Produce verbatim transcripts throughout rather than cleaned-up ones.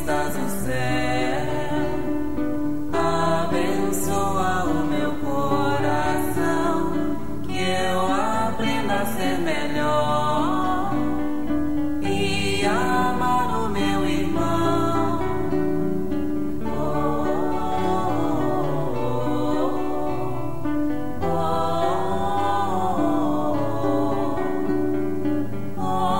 estás no céu, abençoa o meu coração, que eu aprenda a ser melhor e amar o meu irmão. Oh, oh, oh, oh,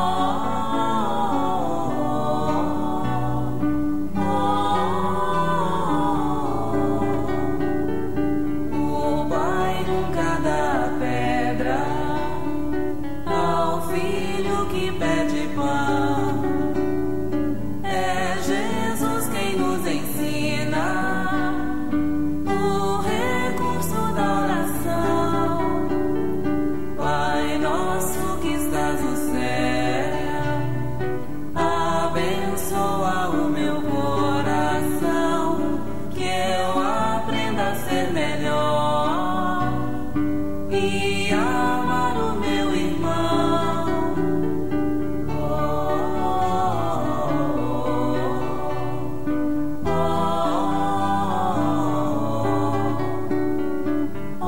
oh. O Pai nunca dá pedra ao filho que pede pão. É Jesus quem nos ensina o recurso da oração. Pai nosso que estás no céu, abençoa o meu coração, que eu aprenda a ser melhor e amar o meu irmão. Oh, oh, oh,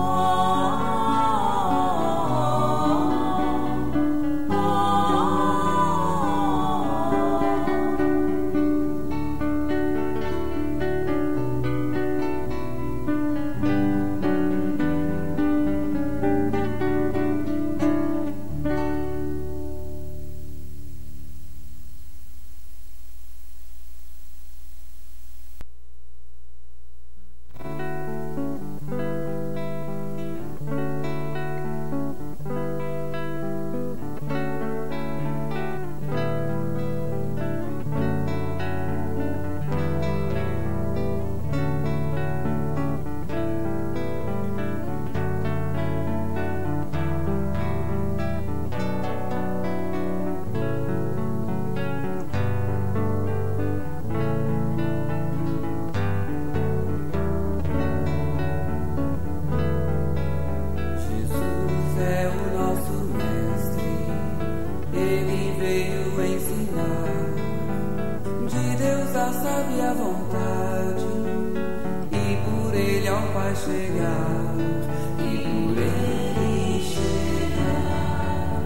Jesus é o nosso mestre, ele veio ensinar de Deus a sábia vontade, e por ele ao Pai chegar, e por ele chegar.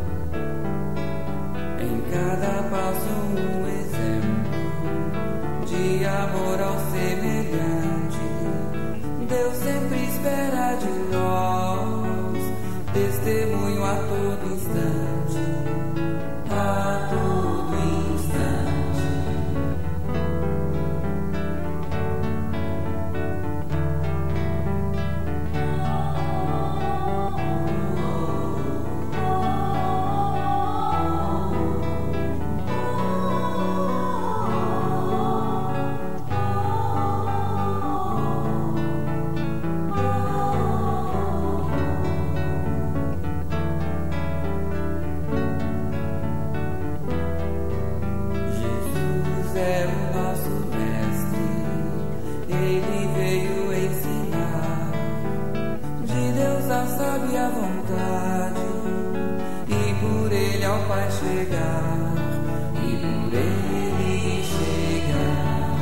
Em cada passo um exemplo de amor ao semelhante. Deus sempre espera de nós testemunho a todo instante, a todo instante. Jesus é o nosso mestre, ele veio ensinar de Deus a sábia vontade, e por ele ao Pai chegar, e por ele chegar.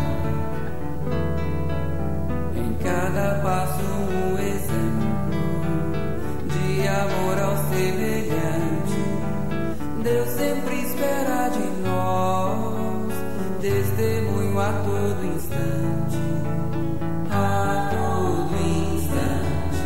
Em cada passo um exemplo de amor ao semelhante. Deus sempre espera de nós testemunho a todo instante, a todo instante.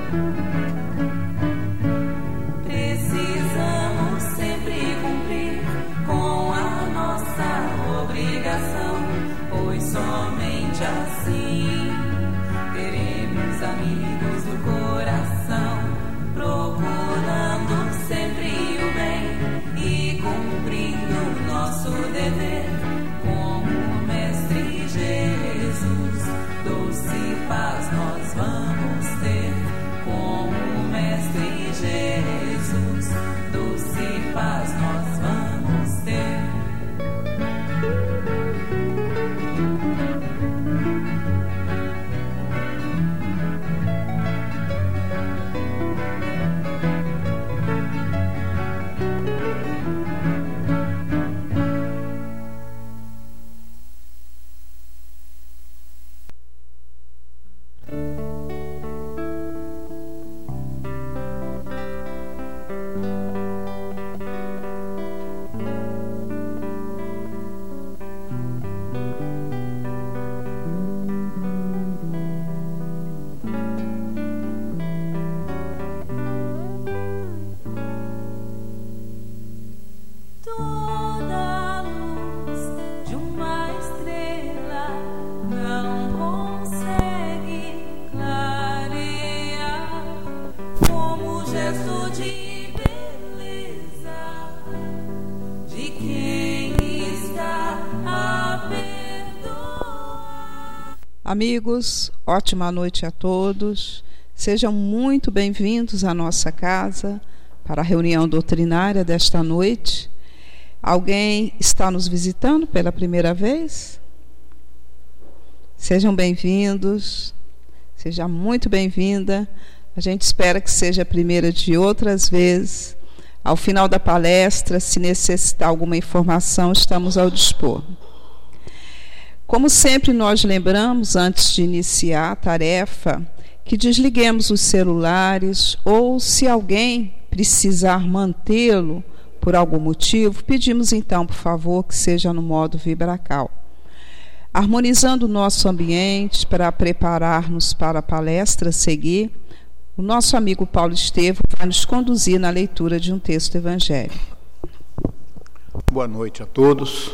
Precisamos sempre cumprir com a nossa obrigação, pois somente assim teremos amigos do coração, procurando sempre o bem e cumprindo nosso dever. Como Mestre Jesus, doce paz nós vamos ter. Como Mestre Jesus, doce paz nós vamos ter. Amigos, ótima noite a todos. Sejam muito bem-vindos à nossa casa para a reunião doutrinária desta noite. Alguém está nos visitando pela primeira vez? Sejam bem-vindos, seja muito bem-vinda. A gente espera que seja a primeira de outras vezes. Ao final da palestra, se necessitar alguma informação, estamos ao dispor. Como sempre, nós lembramos, antes de iniciar a tarefa, que desliguemos os celulares ou, se alguém precisar mantê-lo por algum motivo, pedimos então, por favor, que seja no modo vibracal. Harmonizando o nosso ambiente para preparar-nos para a palestra a seguir, o nosso amigo Paulo Estevam vai nos conduzir na leitura de um texto evangélico. Boa noite a todos.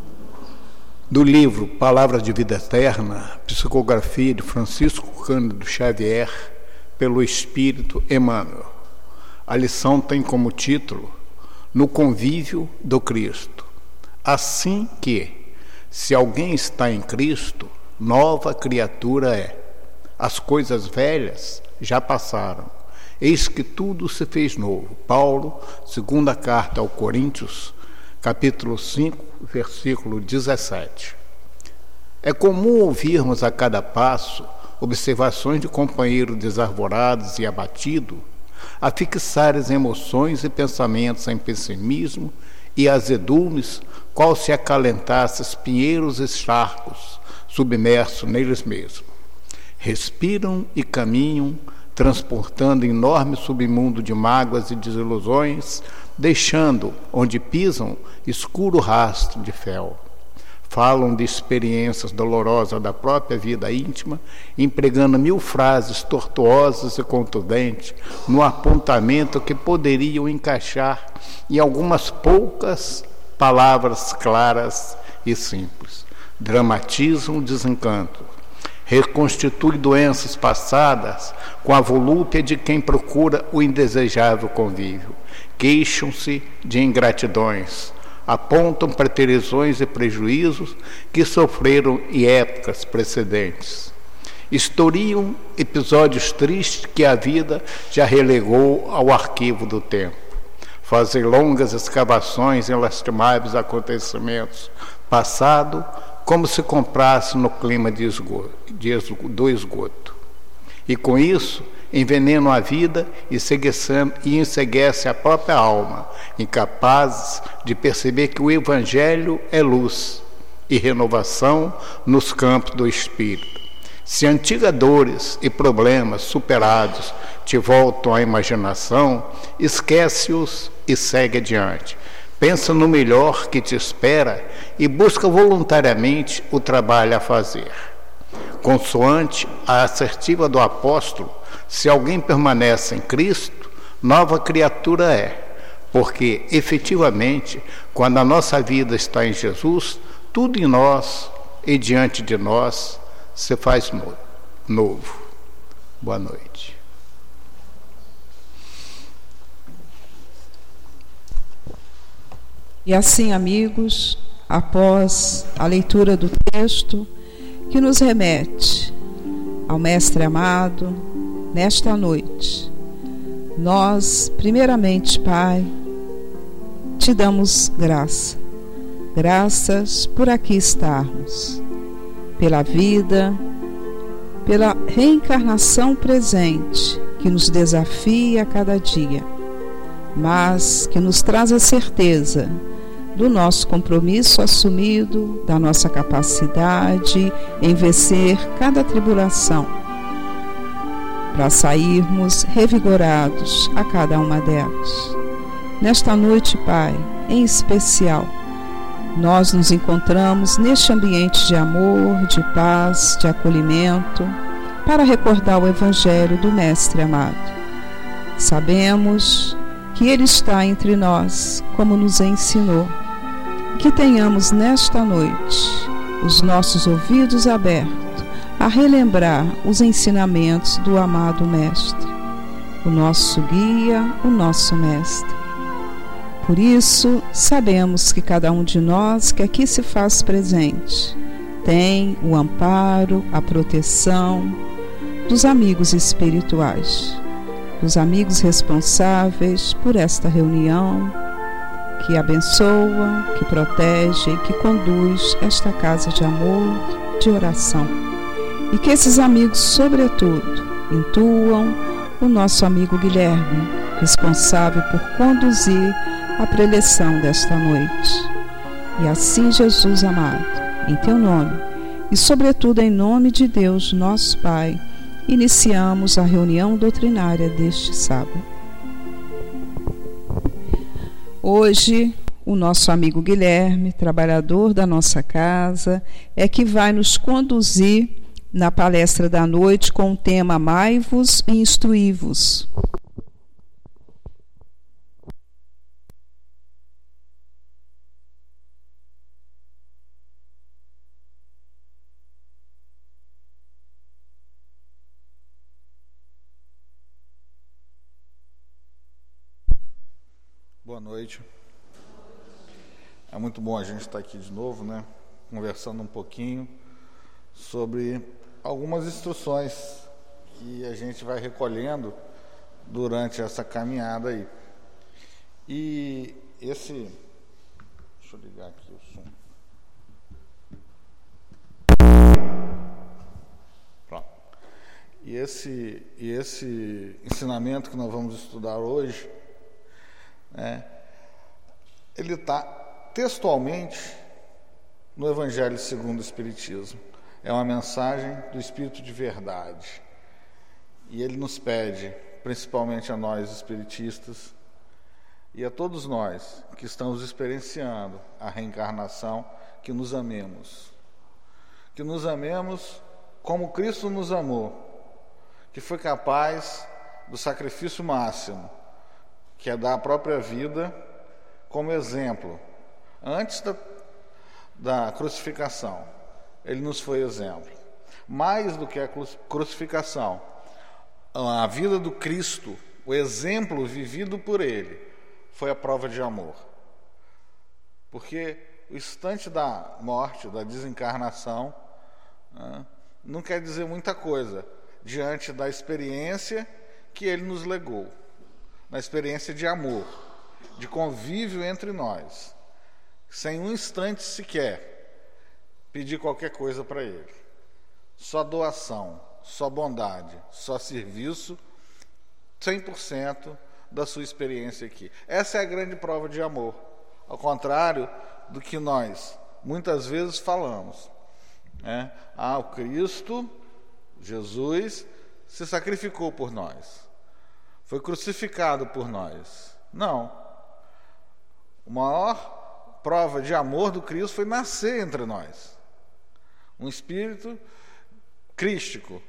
Do livro Palavras de Vida Eterna, psicografia de Francisco Cândido Xavier, pelo Espírito Emmanuel. A lição tem como título No Convívio do Cristo. Assim que, se alguém está em Cristo, nova criatura é. As coisas velhas já passaram. Eis que tudo se fez novo. Paulo, segunda carta aos Coríntios, capítulo cinco, versículo dezessete. É comum ouvirmos a cada passo observações de companheiros desarvorados e abatidos, a fixar as emoções e pensamentos em pessimismo e azedumes, qual se acalentasse espinheiros e charcos, submersos neles mesmos. Respiram e caminham, transportando enorme submundo de mágoas e desilusões, deixando, onde pisam, escuro rastro de fel. Falam de experiências dolorosas da própria vida íntima, empregando mil frases tortuosas e contundentes no apontamento que poderiam encaixar em algumas poucas palavras claras e simples. Dramatizam o desencanto. Reconstitui doenças passadas com a volúpia de quem procura o indesejável convívio. Queixam-se de ingratidões, apontam preterições e prejuízos que sofreram em épocas precedentes. Historiam episódios tristes que a vida já relegou ao arquivo do tempo. Fazem longas escavações em lastimáveis acontecimentos passados, como se comprasse no clima de esgoto, de esgoto, do esgoto. E com isso, envenenam a vida e, e enceguecem a própria alma, incapazes de perceber que o Evangelho é luz e renovação nos campos do Espírito. Se antigas dores e problemas superados te voltam à imaginação, esquece-os e segue adiante. Pensa no melhor que te espera e busca voluntariamente o trabalho a fazer. Consoante a assertiva do apóstolo, Se alguém permanece em Cristo, nova criatura é. Porque, efetivamente, quando a nossa vida está em Jesus, tudo em nós e diante de nós se faz novo. Boa noite. E assim, amigos, após a leitura do texto que nos remete ao Mestre amado, nesta noite, nós, primeiramente, Pai, te damos graça, graças por aqui estarmos, pela vida, pela reencarnação presente que nos desafia a cada dia, mas que nos traz a certeza do nosso compromisso assumido, da nossa capacidade em vencer cada tribulação, para sairmos revigorados a cada uma delas. Nesta noite, Pai, em especial, nós nos encontramos neste ambiente de amor, de paz, de acolhimento, para recordar o Evangelho do Mestre amado. Sabemos que Ele está entre nós, como nos ensinou. Que tenhamos nesta noite os nossos ouvidos abertos a relembrar os ensinamentos do amado Mestre, o nosso guia, o nosso Mestre. Por isso, sabemos que cada um de nós que aqui se faz presente tem o amparo, a proteção dos amigos espirituais, dos amigos responsáveis por esta reunião, que abençoa, que protege e que conduz esta casa de amor, de oração. E que esses amigos, sobretudo, intuam o nosso amigo Guilherme, responsável por conduzir a preleção desta noite. E assim, Jesus amado, em teu nome, e sobretudo em nome de Deus, nosso Pai, iniciamos a reunião doutrinária deste sábado. Hoje, o nosso amigo Guilherme, trabalhador da nossa casa, é que vai nos conduzir na palestra da noite com o tema Amai-vos e Instruí-vos. Boa noite. É muito bom a gente estar aqui de novo, né? Conversando um pouquinho sobre algumas instruções que a gente vai recolhendo durante essa caminhada aí. E esse... Deixa eu ligar aqui o som. Pronto. E esse, e esse ensinamento que nós vamos estudar hoje, né, ele está textualmente no Evangelho segundo o Espiritismo. É uma mensagem do Espírito de verdade. E ele nos pede, principalmente a nós espiritistas, e a todos nós que estamos experienciando a reencarnação, que nos amemos. Que nos amemos como Cristo nos amou, que foi capaz do sacrifício máximo, que é dar a própria vida como exemplo. Antes da, da crucificação, ele nos foi exemplo. Mais do que a crucificação, a vida do Cristo, o exemplo vivido por ele, foi a prova de amor. Porque o instante da morte, da desencarnação, né, não quer dizer muita coisa diante da experiência que ele nos legou. Na experiência de amor, de convívio entre nós, sem um instante sequer pedir qualquer coisa para ele. Só doação, só bondade, só serviço, cem por cento da sua experiência aqui. Essa é a grande prova de amor, ao contrário do que nós muitas vezes falamos, né? Ah, o Cristo, Jesus, se sacrificou por nós. Foi crucificado por nós. Não. A maior prova de amor do Cristo foi nascer entre nós. Um espírito crístico,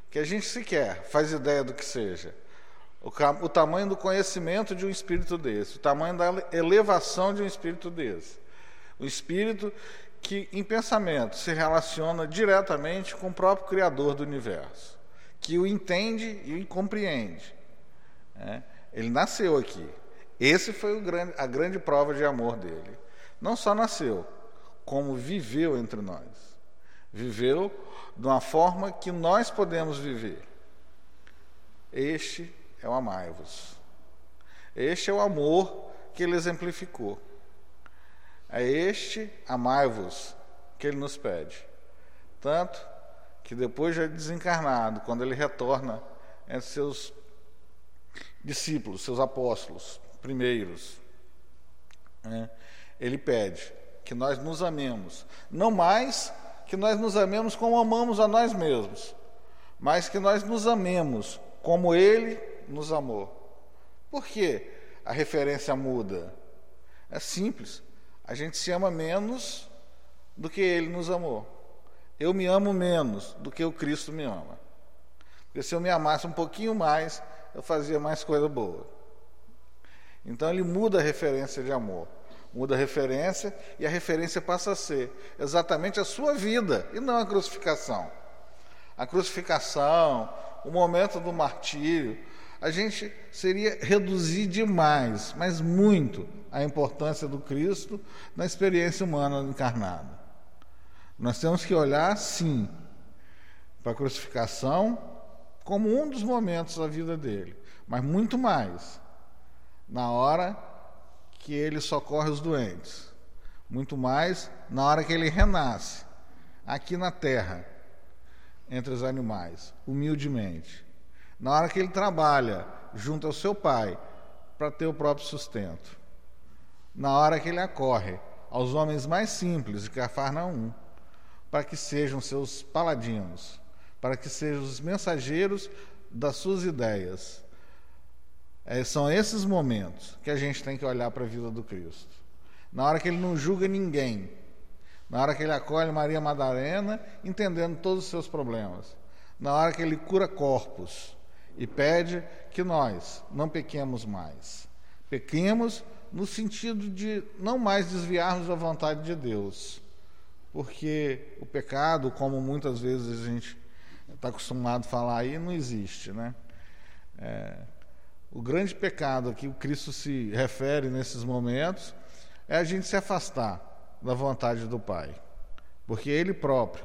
que a gente sequer faz ideia do que seja. O, o tamanho do conhecimento de um espírito desse, o tamanho da elevação de um espírito desse. O espírito que, em pensamento, se relaciona diretamente com o próprio Criador do universo, que o entende e o compreende. É, ele nasceu aqui. Esse foi o grande, a grande prova de amor dele. Não só nasceu, como viveu entre nós. Viveu de uma forma que nós podemos viver. Este é o amai-vos. Este é o amor que ele exemplificou. É este amai-vos que ele nos pede. Tanto que depois já desencarnado, quando ele retorna entre seus discípulos, seus apóstolos primeiros, né, ele pede que nós nos amemos, não mais que nós nos amemos como amamos a nós mesmos, mas que nós nos amemos como ele nos amou. Por que a referência muda? É simples. A gente se ama menos do que ele nos amou. Eu me amo menos do que o Cristo me ama. Porque se eu me amasse um pouquinho mais, eu fazia mais coisa boa. Então ele muda a referência de amor. Muda a referência e a referência passa a ser exatamente a sua vida e não a crucificação. A crucificação, o momento do martírio, a gente seria reduzir demais, mas muito, a importância do Cristo na experiência humana encarnada. Nós temos que olhar, sim, para a crucificação como um dos momentos da vida dele, mas muito mais na hora que ele socorre os doentes, muito mais na hora que ele renasce aqui na terra, entre os animais, humildemente, na hora que ele trabalha junto ao seu pai para ter o próprio sustento, na hora que ele acorre aos homens mais simples de Cafarnaum, para que sejam seus paladinos, para que sejam os mensageiros das suas ideias. É, são esses momentos que a gente tem que olhar para a vida do Cristo. Na hora que ele não julga ninguém, na hora que ele acolhe Maria Madalena, entendendo todos os seus problemas, na hora que ele cura corpos e pede que nós não pequemos mais. Pequemos no sentido de não mais desviarmos da vontade de Deus, porque o pecado, como muitas vezes a gente está acostumado a falar aí, não existe, né? É, o grande pecado a que o Cristo se refere nesses momentos é a gente se afastar da vontade do Pai, porque Ele próprio,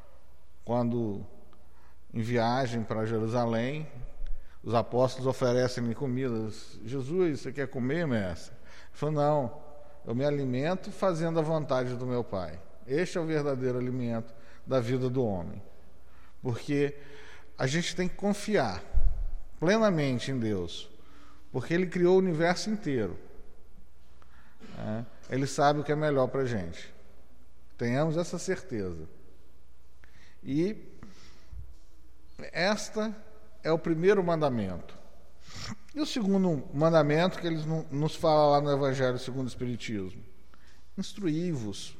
quando em viagem para Jerusalém, os apóstolos oferecem-lhe comidas. Jesus, você quer comer, mestre? Ele falou, não, eu me alimento fazendo a vontade do meu Pai. Este é o verdadeiro alimento da vida do homem. Porque a gente tem que confiar plenamente em Deus, porque Ele criou o universo inteiro. É, Ele sabe o que é melhor para a gente. Tenhamos essa certeza. E esta é o primeiro mandamento. E o segundo mandamento que ele nos fala lá no Evangelho segundo o Espiritismo? Instruí-vos.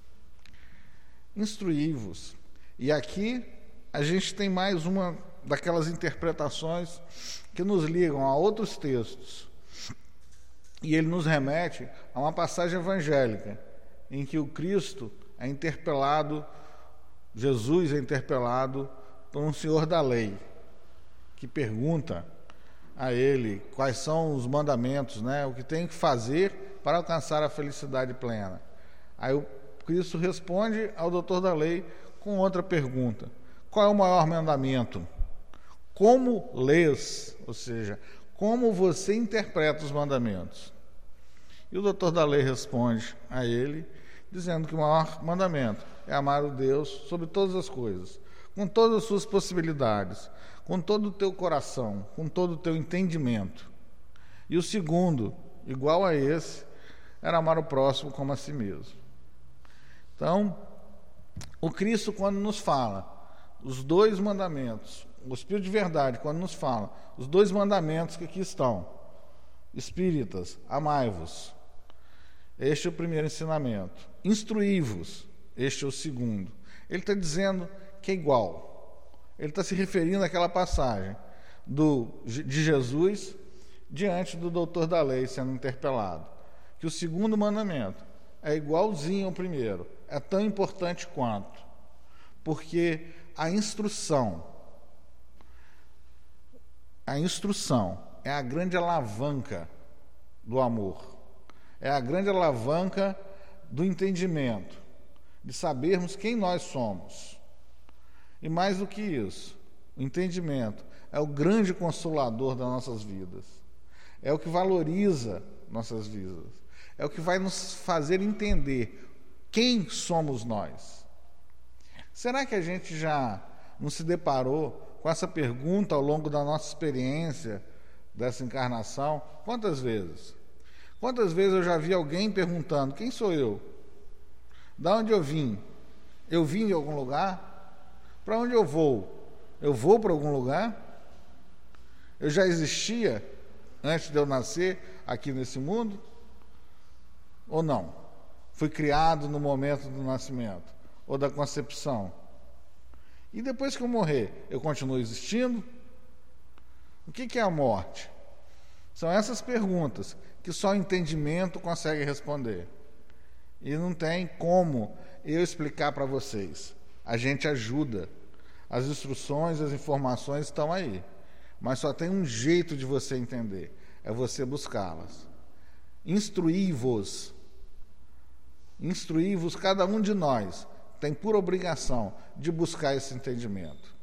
Instruí-vos. E aqui a gente tem mais uma daquelas interpretações que nos ligam a outros textos. E ele nos remete a uma passagem evangélica em que o Cristo é interpelado, Jesus é interpelado por um senhor da lei, que pergunta a ele quais são os mandamentos, né, o que tem que fazer para alcançar a felicidade plena. Aí o Cristo responde ao doutor da lei com outra pergunta: qual é o maior mandamento? Como lês? Ou seja, como você interpreta os mandamentos? E o doutor da lei responde a ele, dizendo que o maior mandamento é amar o Deus sobre todas as coisas, com todas as suas possibilidades, com todo o teu coração, com todo o teu entendimento. E o segundo, igual a esse, era amar o próximo como a si mesmo. Então, o Cristo, quando nos fala os dois mandamentos, o Espírito de verdade, quando nos fala os dois mandamentos que aqui estão, espíritas, amai-vos, este é o primeiro ensinamento. Instruí-vos, este é o segundo. Ele está dizendo que é igual. Ele está se referindo àquela passagem do, de Jesus diante do doutor da lei sendo interpelado, que o segundo mandamento é igualzinho ao primeiro, é tão importante quanto, porque a instrução, a instrução é a grande alavanca do amor, é a grande alavanca do entendimento, de sabermos quem nós somos. E mais do que isso, o entendimento é o grande consolador das nossas vidas, é o que valoriza nossas vidas, é o que vai nos fazer entender quem somos nós. Será que a gente já não se deparou com essa pergunta ao longo da nossa experiência dessa encarnação? Quantas vezes? Quantas vezes eu já vi alguém perguntando: quem sou eu? Da onde eu vim? Eu vim de algum lugar? Para onde eu vou? Eu vou para algum lugar? Eu já existia antes de eu nascer aqui nesse mundo? Ou não? Fui criado no momento do nascimento ou da concepção? E depois que eu morrer, eu continuo existindo? O que é a morte? São essas perguntas que só o entendimento consegue responder. E não tem como eu explicar para vocês. A gente ajuda. As instruções, as informações estão aí. Mas só tem um jeito de você entender. É você buscá-las. Instruí-vos. Instruí-vos, cada um de nós tem por obrigação de buscar esse entendimento.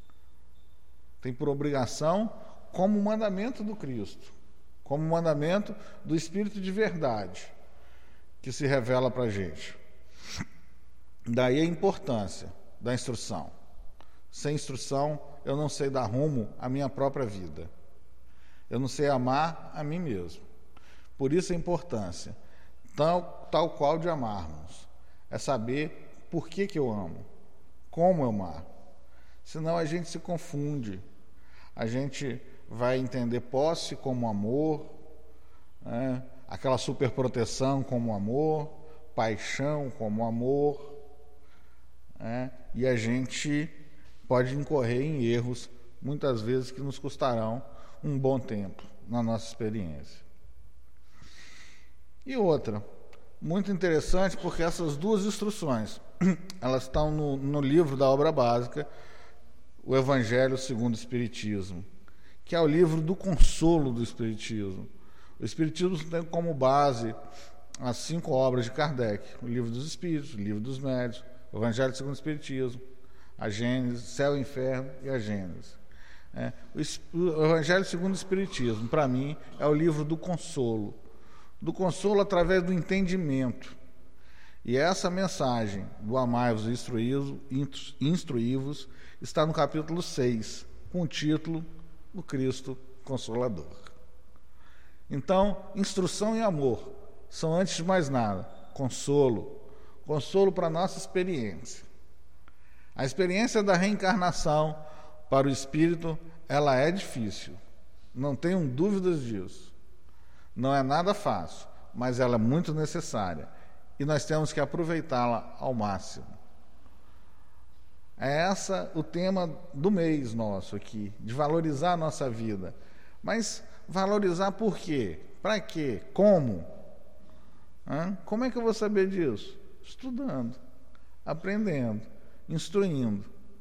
Tem por obrigação como mandamento do Cristo, como mandamento do Espírito de verdade que se revela para a gente. Daí a importância da instrução. Sem instrução, eu não sei dar rumo à minha própria vida. Eu não sei amar a mim mesmo. Por isso a importância, tal, tal qual de amarmos, é saber por que que eu amo, como eu amar. Senão a gente se confunde. A gente vai entender posse como amor, né? Aquela superproteção como amor, paixão como amor, né? E a gente pode incorrer em erros, muitas vezes, que nos custarão um bom tempo na nossa experiência. E outra, muito interessante, porque essas duas instruções, elas estão no, no livro da obra básica, o Evangelho segundo o Espiritismo, que é o livro do consolo do Espiritismo. O Espiritismo tem como base as cinco obras de Kardec: o Livro dos Espíritos, o Livro dos Médiuns, o Evangelho segundo o Espiritismo, a Gênesis, Céu e Inferno e a Gênesis. É, o, o Evangelho segundo o Espiritismo, para mim, é o livro do consolo, do consolo através do entendimento. E essa mensagem do amai-vos e instruí-vos está no capítulo seis, com o título O Cristo Consolador. Então, instrução e amor são, antes de mais nada, consolo. Consolo para a nossa experiência. A experiência da reencarnação para o espírito, ela é difícil. Não tenham dúvidas disso. Não é nada fácil, mas ela é muito necessária. E nós temos que aproveitá-la ao máximo. É esse o tema do mês nosso aqui, de valorizar a nossa vida. Mas valorizar por quê? Para quê? Como? Hã? Como é que eu vou saber disso? Estudando, aprendendo, instruindo.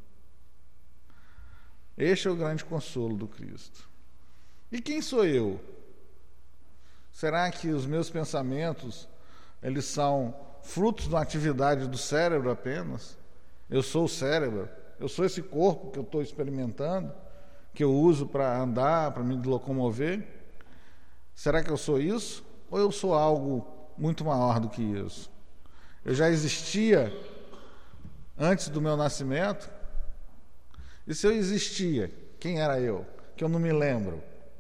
Este é o grande consolo do Cristo. E quem sou eu? Será que os meus pensamentos, eles são frutos de uma atividade do cérebro apenas? Eu sou o cérebro, eu sou esse corpo que eu estou experimentando, que eu uso para andar, para me locomover? Será que eu sou isso? Ou eu sou algo muito maior do que isso? Eu já existia antes do meu nascimento? E se eu existia, quem era eu? Que eu não me lembro.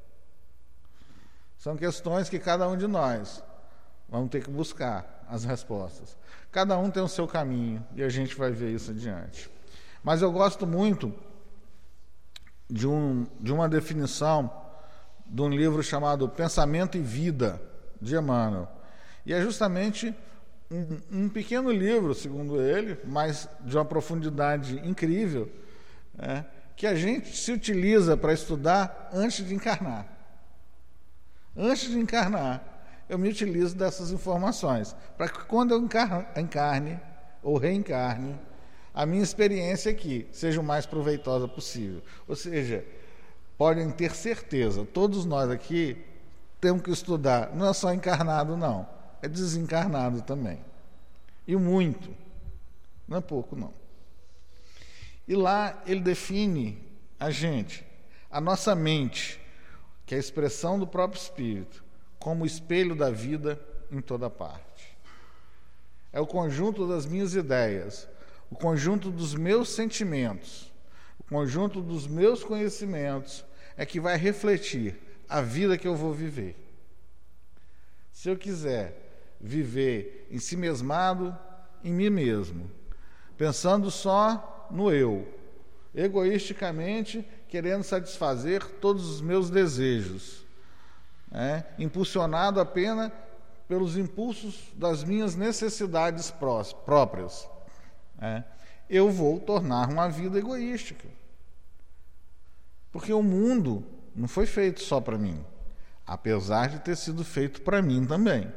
São questões que cada um de nós vamos ter que buscar as respostas. Cada um tem o seu caminho e a gente vai ver isso adiante. Mas eu gosto muito de, um, de uma definição de um livro chamado Pensamento e Vida, de Emmanuel. E é justamente um, um pequeno livro, segundo ele, mas de uma profundidade incrível, né, que a gente se utiliza para estudar antes de encarnar. Antes de encarnar, eu me utilizo dessas informações, para que quando eu encarne, encarne ou reencarne, a minha experiência aqui seja o mais proveitosa possível. Ou seja, podem ter certeza, todos nós aqui temos que estudar, não é só encarnado não, é desencarnado também. E muito, não é pouco não. E lá ele define a gente, a nossa mente, que é a expressão do próprio Espírito, como o espelho da vida em toda parte. É o conjunto das minhas ideias, o conjunto dos meus sentimentos, o conjunto dos meus conhecimentos é que vai refletir a vida que eu vou viver. Se eu quiser viver ensimesmado em mim mesmo, pensando só no eu, egoisticamente querendo satisfazer todos os meus desejos, né? Impulsionado apenas pelos impulsos das minhas necessidades prós, próprias, né? Eu vou tornar uma vida egoística. Porque o mundo não foi feito só para mim, apesar de ter sido feito para mim também.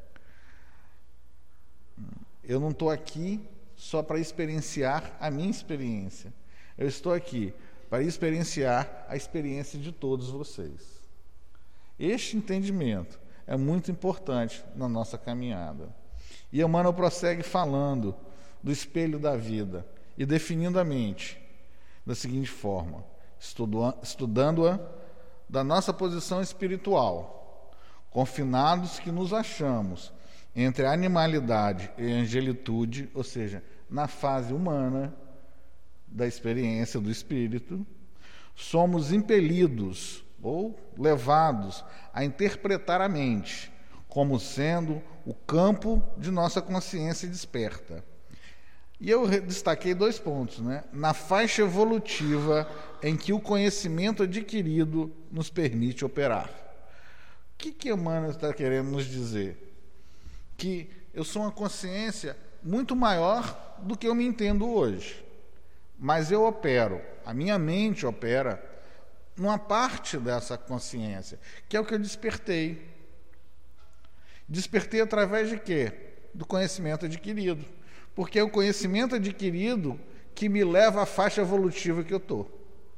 Eu não estou aqui só para experienciar a minha experiência. Eu estou aqui para experienciar a experiência de todos vocês. Este entendimento é muito importante na nossa caminhada. E Emmanuel prossegue falando do espelho da vida e definindo a mente da seguinte forma, estudando-a da nossa posição espiritual, confinados que nos achamos entre a animalidade e a angelitude, ou seja, na fase humana da experiência do espírito, somos impelidos ou levados a interpretar a mente como sendo o campo de nossa consciência desperta. E eu destaquei dois pontos, né? Na faixa evolutiva em que o conhecimento adquirido nos permite operar. O que que Emmanuel está querendo nos dizer? Que eu sou uma consciência muito maior do que eu me entendo hoje. Mas eu opero, a minha mente opera numa parte dessa consciência, que é o que eu despertei. Despertei através de quê? Do conhecimento adquirido. Porque é o conhecimento adquirido que me leva à faixa evolutiva que eu estou.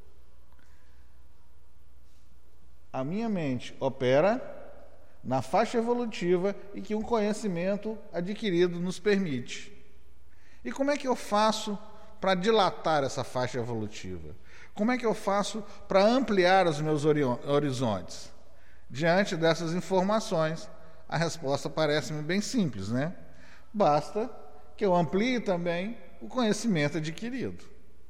A minha mente opera na faixa evolutiva e que um conhecimento adquirido nos permite. E como é que eu faço para dilatar essa faixa evolutiva? Como é que eu faço para ampliar os meus horizontes? Diante dessas informações, a resposta parece-me bem simples, né? Basta que eu amplie também o conhecimento adquirido.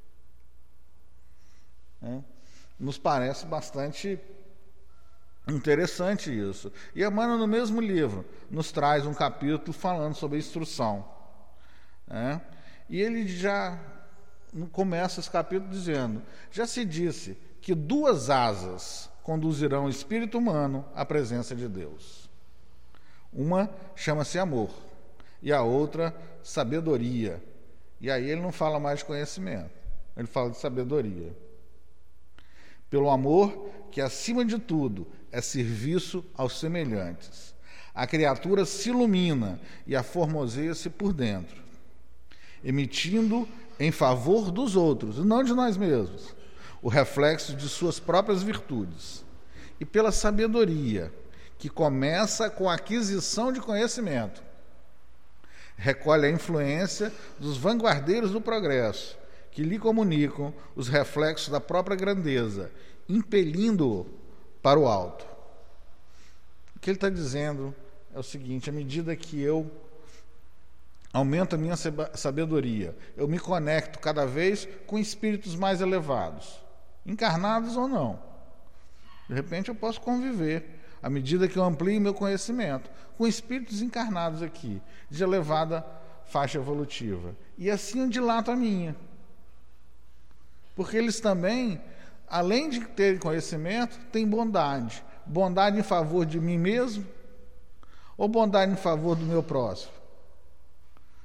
É? Nos parece bastante interessante isso. E Emmanuel, no mesmo livro, nos traz um capítulo falando sobre a instrução. É? E ele já começa esse capítulo dizendo: já se disse que duas asas conduzirão o espírito humano à presença de Deus. Uma chama-se amor e a outra sabedoria. E aí ele não fala mais de conhecimento, ele fala de sabedoria. Pelo amor que, acima de tudo, é serviço aos semelhantes, a criatura se ilumina e aformoseia-se por dentro, emitindo em favor dos outros, e não de nós mesmos, o reflexo de suas próprias virtudes. E pela sabedoria, que começa com a aquisição de conhecimento, recolhe a influência dos vanguardeiros do progresso, que lhe comunicam os reflexos da própria grandeza, impelindo-o para o alto. O que ele está dizendo é o seguinte: à medida que eu aumento a minha sabedoria, eu me conecto cada vez com espíritos mais elevados, encarnados ou não. De repente eu posso conviver, à medida que eu amplio meu conhecimento, com espíritos encarnados aqui, de elevada faixa evolutiva. E assim eu dilato a minha. Porque eles também, além de terem conhecimento, têm bondade. Bondade em favor de mim mesmo ou bondade em favor do meu próximo?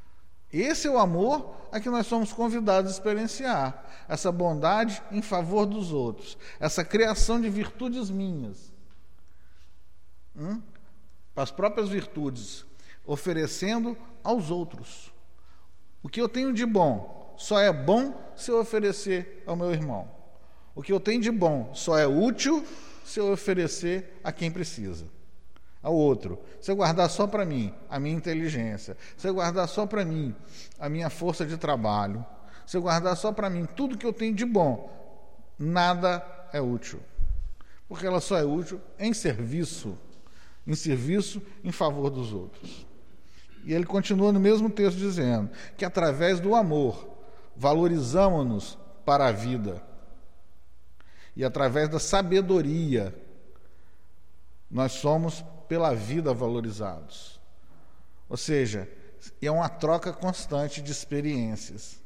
Esse é o amor a que nós somos convidados a experienciar. Essa bondade em favor dos outros. Essa criação de virtudes minhas. Hum? As próprias virtudes, oferecendo aos outros. O que eu tenho de bom só é bom se eu oferecer ao meu irmão. O que eu tenho de bom só é útil se eu oferecer a quem precisa. Ao outro. Se eu guardar só para mim a minha inteligência, se eu guardar só para mim a minha força de trabalho, se eu guardar só para mim tudo que eu tenho de bom, nada é útil. Porque ela só é útil em serviço, em serviço em favor dos outros. E ele continua no mesmo texto dizendo que através do amor valorizamos-nos para a vida. E através da sabedoria nós somos pela vida valorizados. Ou seja, é uma troca constante de experiências.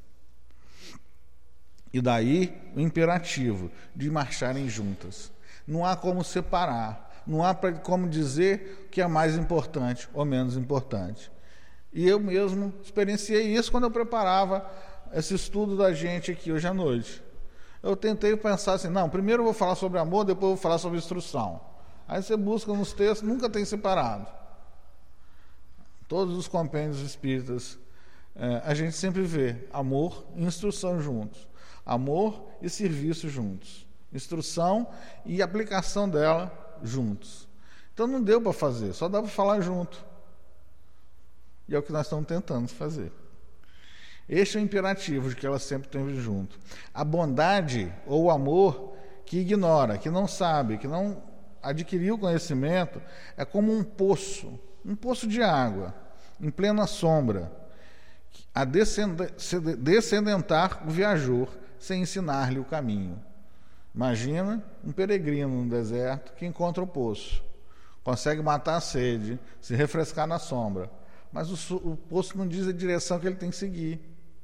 E daí o imperativo de marcharem juntas. Não há como separar, não há como dizer o que é mais importante ou menos importante. E eu mesmo experienciei isso quando eu preparava esse estudo da gente aqui hoje à noite. Eu tentei pensar assim, não, primeiro eu vou falar sobre amor, depois eu vou falar sobre instrução. Aí você busca nos textos, nunca tem separado. Todos os compêndios espíritas, é, a gente sempre vê amor e instrução juntos. Amor e serviço juntos. Instrução e aplicação dela juntos. Então não deu para fazer, só dá para falar junto. E é o que nós estamos tentando fazer. Este é o imperativo de que elas sempre estão junto. A bondade ou o amor que ignora, que não sabe, que não adquiriu conhecimento, é como um poço, um poço de água, em plena sombra, a descendentar o viajor sem ensinar-lhe o caminho. Imagina um peregrino no deserto que encontra o poço, consegue matar a sede, se refrescar na sombra, mas o, o poço não diz a direção que ele tem que seguir.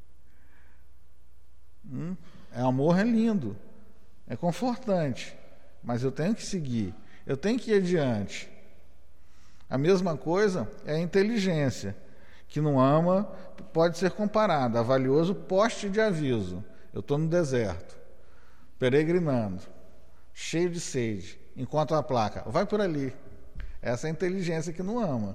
Hum? É amor, é lindo, é confortante, mas eu tenho que seguir, eu tenho que ir adiante. A mesma coisa é a inteligência, que não ama, pode ser comparada a valioso poste de aviso. Eu estou no deserto, peregrinando, cheio de sede, encontro a placa, vai por ali. Essa é a inteligência que não ama.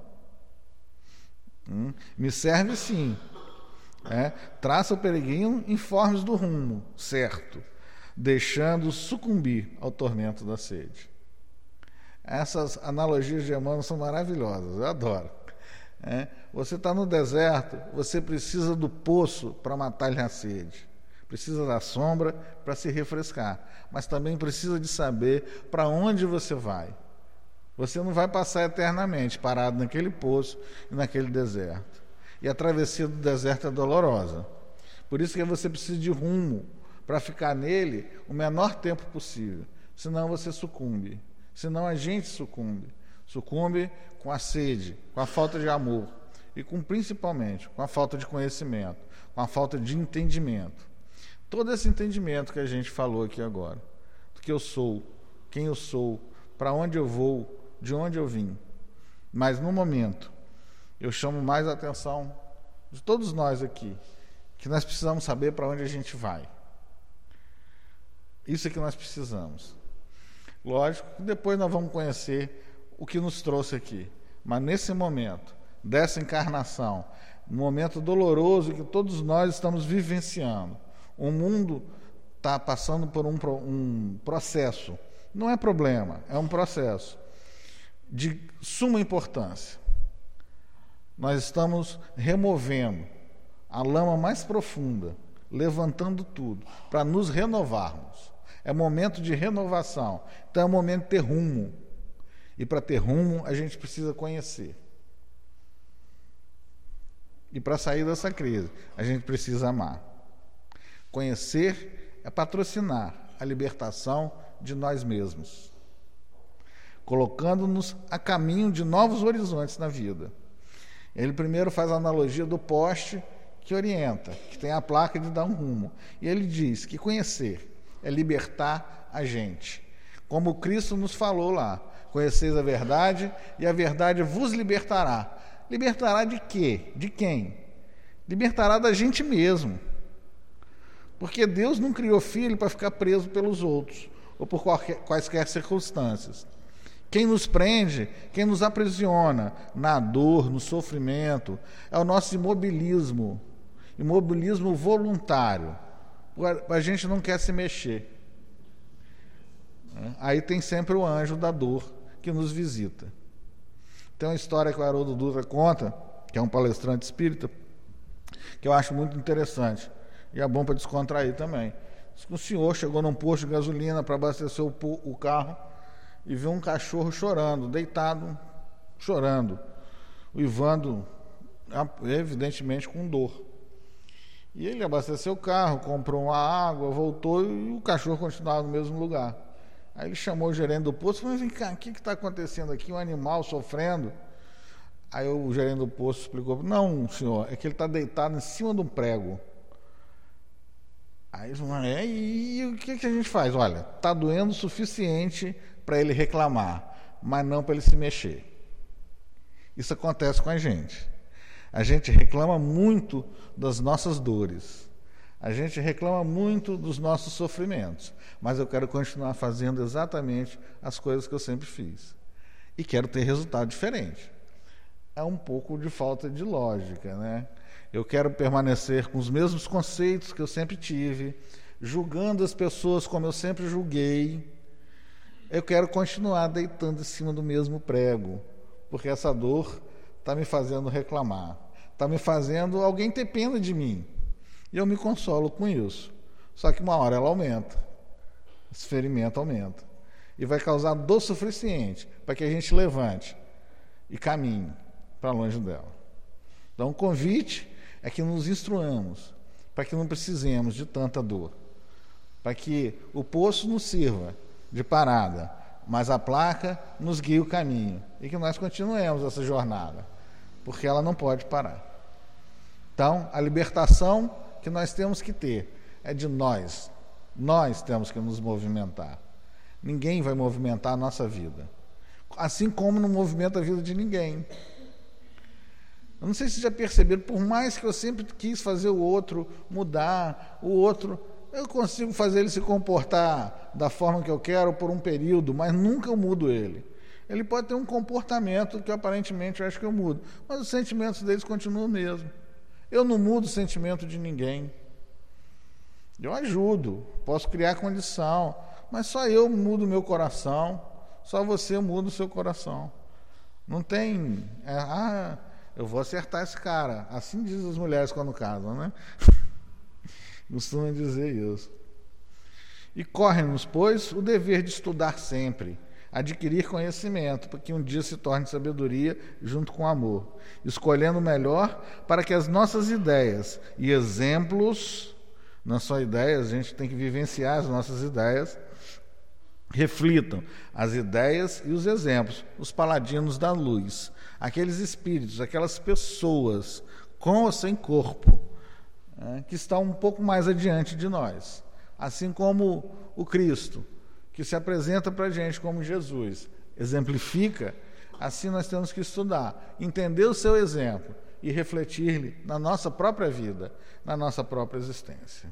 Hum? Me serve sim. É, traça o peregrino informes do rumo certo, deixando sucumbir ao tormento da sede. Essas analogias de Emmanuel são maravilhosas, eu adoro. É, você está no deserto, você precisa do poço para matar-lhe a sede, precisa da sombra para se refrescar, mas também precisa de saber para onde você vai. Você não vai passar eternamente parado naquele poço e naquele deserto. E a travessia do deserto é dolorosa. Por isso que você precisa de rumo para ficar nele o menor tempo possível. Senão você sucumbe. Senão a gente sucumbe. Sucumbe com a sede, com a falta de amor e com principalmente com a falta de conhecimento, com a falta de entendimento. Todo esse entendimento que a gente falou aqui agora, do que eu sou, quem eu sou, para onde eu vou, de onde eu vim. Mas no momento eu chamo mais a atenção de todos nós aqui, que nós precisamos saber para onde a gente vai. Isso é que nós precisamos. Lógico que depois nós vamos conhecer o que nos trouxe aqui. Mas nesse momento, dessa encarnação, um momento doloroso que todos nós estamos vivenciando, o mundo está passando por um, um processo, não é problema, é um processo de suma importância. Nós estamos removendo a lama mais profunda, levantando tudo, para nos renovarmos. É momento de renovação. Então é momento de ter rumo. E para ter rumo, a gente precisa conhecer. E para sair dessa crise, a gente precisa amar. Conhecer é patrocinar a libertação de nós mesmos, colocando-nos a caminho de novos horizontes na vida. Ele primeiro faz a analogia do poste que orienta, que tem a placa de dar um rumo. E ele diz que conhecer é libertar a gente. Como Cristo nos falou lá, conheceis a verdade e a verdade vos libertará. Libertará de quê? De quem? libertará da gente mesmo. Porque Deus não criou filho para ficar preso pelos outros, ou por qualquer, quaisquer circunstâncias. Quem nos prende, quem nos aprisiona na dor, no sofrimento, é o nosso imobilismo, imobilismo voluntário. A gente não quer se mexer. Aí tem sempre o anjo da dor que nos visita. Tem uma história que o Haroldo Dutra conta, que é um palestrante espírita, que eu acho muito interessante. E é bom para descontrair também. Diz que o senhor chegou num posto de gasolina para abastecer o, o carro e viu um cachorro chorando, deitado, chorando. O Ivando, evidentemente, com dor. E ele abasteceu o carro, comprou uma água, voltou e o cachorro continuava no mesmo lugar. Aí ele chamou o gerente do posto e falou: vem cá, o que está acontecendo aqui? Um animal sofrendo. Aí o gerente do posto explicou: não, senhor, é que ele está deitado em cima de um prego. Aí ele falou: é, e o que, que a gente faz? Olha, está doendo o suficiente para ele reclamar, mas não para ele se mexer. Isso acontece com a gente. A gente reclama muito das nossas dores. A gente reclama muito dos nossos sofrimentos, mas eu quero continuar fazendo exatamente as coisas que eu sempre fiz. E quero ter resultado diferente. É um pouco de falta de lógica, né? Eu quero permanecer com os mesmos conceitos que eu sempre tive, julgando as pessoas como eu sempre julguei. Eu quero continuar deitando em cima do mesmo prego, porque essa dor está me fazendo reclamar, está me fazendo alguém ter pena de mim. E eu me consolo com isso. Só que uma hora ela aumenta, esse ferimento aumenta, e vai causar dor suficiente para que a gente levante e caminhe para longe dela. Então o convite é que nos instruamos, para que não precisemos de tanta dor, para que o poço nos sirva de parada, mas a placa nos guie o caminho, e que nós continuemos essa jornada, porque ela não pode parar. Então, a libertação que nós temos que ter é de nós. Nós temos que nos movimentar. Ninguém vai movimentar a nossa vida. Assim como não movimenta a vida de ninguém. Eu não sei se vocês já perceberam, por mais que eu sempre quis fazer o outro mudar, o outro, eu consigo fazer ele se comportar da forma que eu quero por um período, mas nunca eu mudo ele. Ele pode ter um comportamento que aparentemente eu acho que eu mudo, mas os sentimentos deles continuam o mesmo. Eu não mudo o sentimento de ninguém. Eu ajudo, posso criar condição, mas só eu mudo o meu coração, só você muda o seu coração. Não tem... É, ah, eu vou acertar esse cara. Assim dizem as mulheres quando casam, né? Costumam dizer isso. E corre-nos, pois, o dever de estudar sempre, adquirir conhecimento, para que um dia se torne sabedoria junto com amor, escolhendo o melhor para que as nossas ideias e exemplos, não só ideias, a gente tem que vivenciar as nossas ideias, reflitam as ideias e os exemplos, os paladinos da luz, aqueles espíritos, aquelas pessoas com ou sem corpo, né, que estão um pouco mais adiante de nós, assim como o Cristo, que se apresenta para a gente como Jesus, exemplifica. Assim nós temos que estudar, entender o seu exemplo e refletir-lhe na nossa própria vida, na nossa própria existência.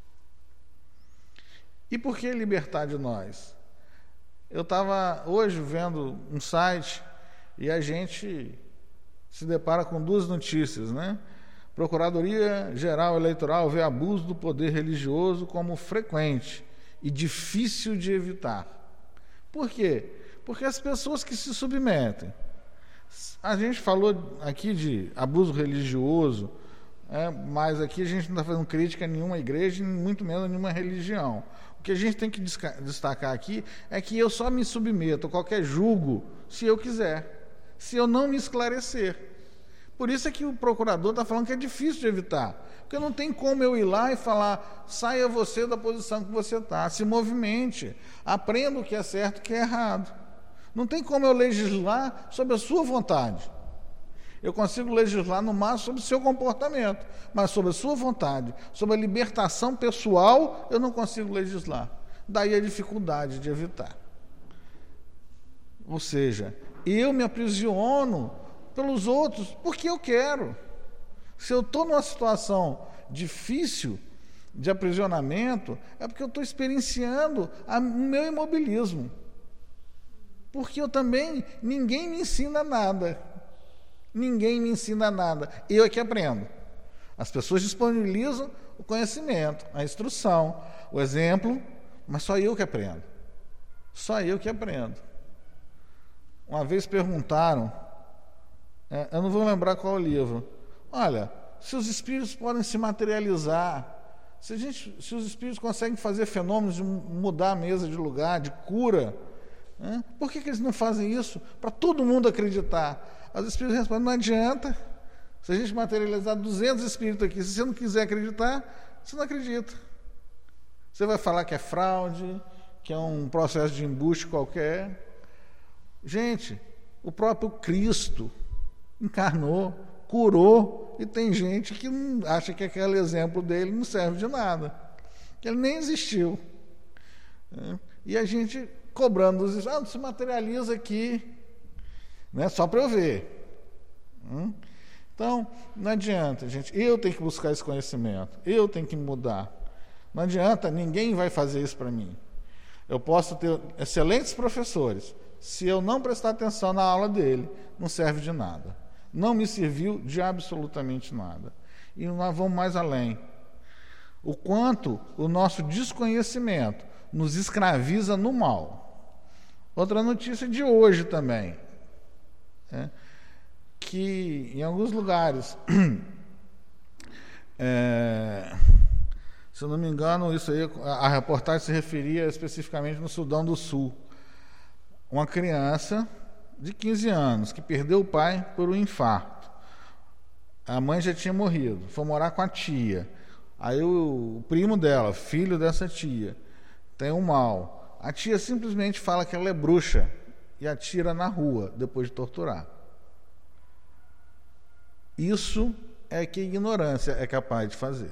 E por que libertar de nós? Eu estava hoje vendo um site e a gente se depara com duas notícias, né? Procuradoria Geral Eleitoral vê abuso do poder religioso como frequente e difícil de evitar. Por quê? Porque as pessoas que se submetem, a gente falou aqui de abuso religioso, é, mas aqui a gente não está fazendo crítica a nenhuma igreja, muito menos a nenhuma religião. O que a gente tem que destacar aqui é que eu só me submeto a qualquer julgo se eu quiser, se eu não me esclarecer. Por isso é que o procurador está falando que é difícil de evitar, porque não tem como eu ir lá e falar: saia você da posição que você está, se movimente, aprenda o que é certo e o que é errado. Não tem como eu legislar sobre a sua vontade. Eu consigo legislar no máximo sobre o seu comportamento, mas sobre a sua vontade, sobre a libertação pessoal, eu não consigo legislar. Daí a dificuldade de evitar. Ou seja, eu me aprisiono pelos outros porque eu quero. Se eu estou numa situação difícil de aprisionamento, é porque eu estou experienciando a, o meu imobilismo. Porque eu também, ninguém me ensina nada. Ninguém me ensina nada. Eu é que aprendo. As pessoas disponibilizam o conhecimento, a instrução, o exemplo, mas só eu que aprendo. Só eu que aprendo. Uma vez perguntaram, é, eu não vou lembrar qual o livro, olha, se os espíritos podem se materializar, se, a gente, se os espíritos conseguem fazer fenômenos de mudar a mesa de lugar, de cura, né, por que, que eles não fazem isso para todo mundo acreditar? Os espíritos respondem, não adianta. Se a gente materializar duzentos espíritos aqui, se você não quiser acreditar, você não acredita. Você vai falar que é fraude, que é um processo de embuste qualquer. Gente, o próprio Cristo encarnou, curou, e tem gente que acha que aquele exemplo dele não serve de nada, que ele nem existiu. E a gente cobrando dos ah, se materializa aqui, né, só para eu ver. Então, não adianta, gente. Eu tenho que buscar esse conhecimento. Eu tenho que mudar. Não adianta, ninguém vai fazer isso para mim. Eu posso ter excelentes professores. Se eu não prestar atenção na aula dele, não serve de nada. Não me serviu de absolutamente nada. E nós vamos mais além. O quanto o nosso desconhecimento nos escraviza no mal. Outra notícia de hoje também. É, que em alguns lugares, é, se eu não me engano, isso aí, a reportagem se referia especificamente no Sudão do Sul. Uma criança de quinze anos que perdeu o pai por um infarto. A mãe já tinha morrido, foi morar com a tia. Aí o, o primo dela, filho dessa tia, tem um mal. A tia simplesmente fala que ela é bruxa e atira na rua depois de torturar. Isso é que a ignorância é capaz de fazer.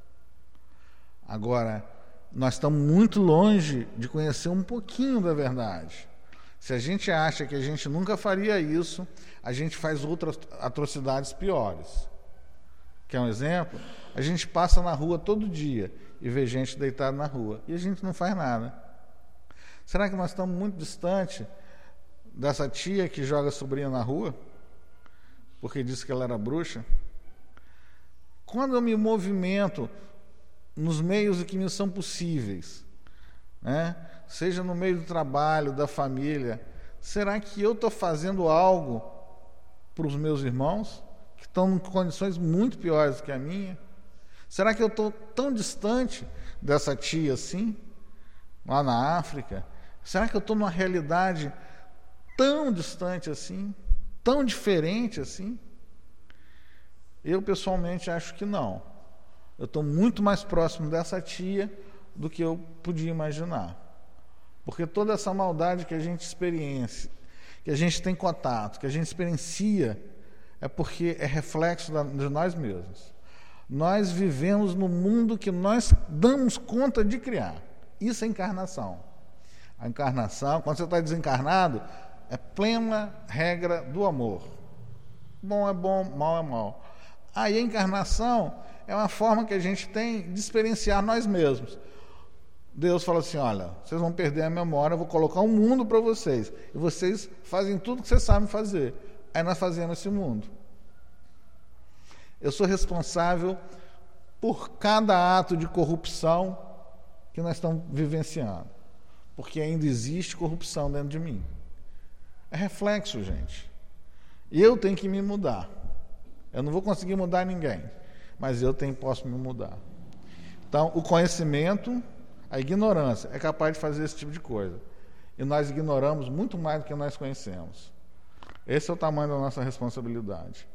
Agora, nós estamos muito longe de conhecer um pouquinho da verdade. Se a gente acha que a gente nunca faria isso, a gente faz outras atrocidades piores. Quer um exemplo? A gente passa na rua todo dia e vê gente deitada na rua e a gente não faz nada. Será que nós estamos muito distante dessa tia que joga a sobrinha na rua porque disse que ela era bruxa? Quando eu me movimento nos meios que me são possíveis, né? Seja no meio do trabalho, da família, será que eu estou fazendo algo para os meus irmãos que estão em condições muito piores do que a minha? Será que eu estou tão distante dessa tia assim, lá na África? Será que eu estou numa realidade tão distante assim, tão diferente assim? Eu pessoalmente acho que não. Eu estou muito mais próximo dessa tia do que eu podia imaginar. Porque toda essa maldade que a gente experiencia, que a gente tem contato, que a gente experiencia, é porque é reflexo da, de nós mesmos. Nós vivemos no mundo que nós damos conta de criar. Isso é encarnação. A encarnação, quando você está desencarnado, é plena regra do amor. Bom é bom, mal é mal. Aí a encarnação é uma forma que a gente tem de experienciar nós mesmos. Deus fala assim, olha, vocês vão perder a memória, eu vou colocar um mundo para vocês. E vocês fazem tudo que vocês sabem fazer. Aí nós fazemos esse mundo. Eu sou responsável por cada ato de corrupção que nós estamos vivenciando. Porque ainda existe corrupção dentro de mim. É reflexo, gente. E eu tenho que me mudar. Eu não vou conseguir mudar ninguém, mas eu tenho, posso me mudar. Então, o conhecimento, a ignorância é capaz de fazer esse tipo de coisa. E nós ignoramos muito mais do que nós conhecemos. Esse é o tamanho da nossa responsabilidade.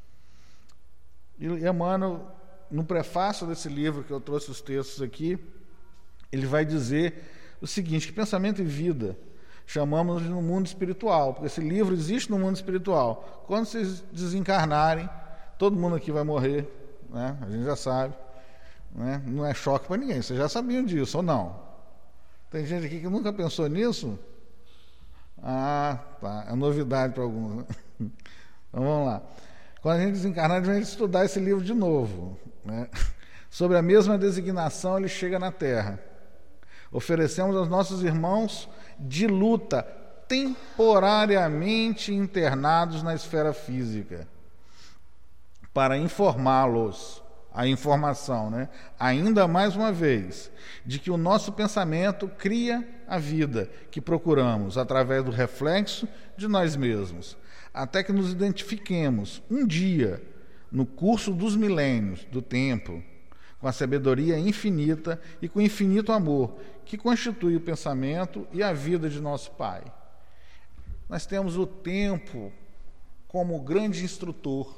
E Emmanuel, no prefácio desse livro, que eu trouxe os textos aqui, ele vai dizer o seguinte, que pensamento e vida chamamos no mundo espiritual, porque esse livro existe no mundo espiritual. Quando vocês desencarnarem, todo mundo aqui vai morrer, né? A gente já sabe. Né? Não é choque para ninguém, vocês já sabiam disso, ou não? Tem gente aqui que nunca pensou nisso? Ah, tá, é novidade para alguns. Né? Então vamos lá. Quando a gente desencarnar, a gente vai estudar esse livro de novo, né? Sobre a mesma designação, ele chega na Terra. Oferecemos aos nossos irmãos de luta, temporariamente internados na esfera física, para informá-los, a informação, né? Ainda mais uma vez, de que o nosso pensamento cria a vida que procuramos através do reflexo de nós mesmos, até que nos identifiquemos um dia, no curso dos milênios do tempo, com a sabedoria infinita e com o infinito amor que constitui o pensamento e a vida de nosso Pai. Nós temos o tempo como grande instrutor.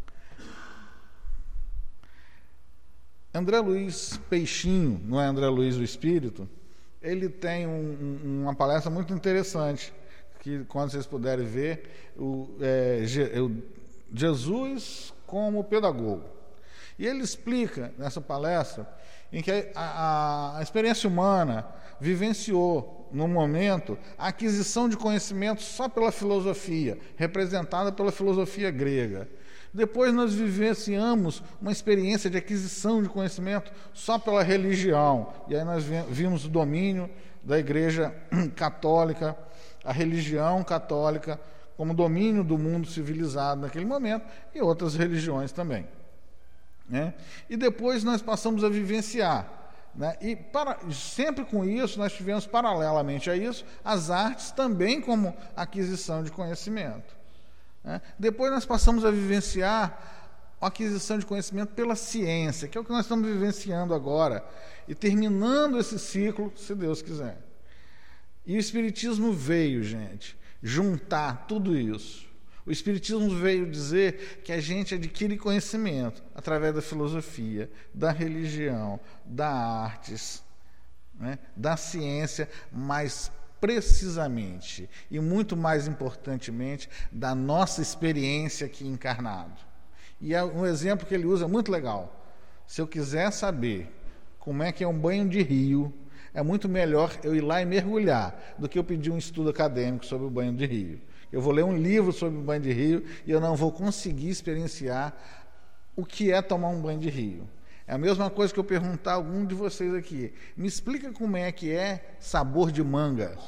André Luiz Peixinho, não é André Luiz o Espírito, ele tem um, um, uma palestra muito interessante, que quando vocês puderem ver, o, é, o Jesus como pedagogo. E ele explica nessa palestra em que a, a, a experiência humana vivenciou, no momento, a aquisição de conhecimento só pela filosofia, representada pela filosofia grega. Depois nós vivenciamos uma experiência de aquisição de conhecimento só pela religião. E aí nós vimos o domínio da Igreja Católica, a religião católica, como domínio do mundo civilizado naquele momento, e outras religiões também. Né? E depois nós passamos a vivenciar, né? E para, sempre com isso nós tivemos paralelamente a isso as artes também como aquisição de conhecimento, né? Depois nós passamos a vivenciar a aquisição de conhecimento pela ciência, que é o que nós estamos vivenciando agora, e terminando esse ciclo, se Deus quiser. E o Espiritismo veio, gente, juntar tudo isso. O Espiritismo veio dizer que a gente adquire conhecimento através da filosofia, da religião, das artes, né, da ciência, mas precisamente e muito mais importantemente da nossa experiência aqui encarnado. E é um exemplo que ele usa muito legal. Se eu quiser saber como é que é um banho de rio, é muito melhor eu ir lá e mergulhar do que eu pedir um estudo acadêmico sobre o banho de rio. Eu vou ler um livro sobre o banho de rio e eu não vou conseguir experienciar o que é tomar um banho de rio. É a mesma coisa que eu perguntar a algum de vocês aqui. Me explica como é que é sabor de manga.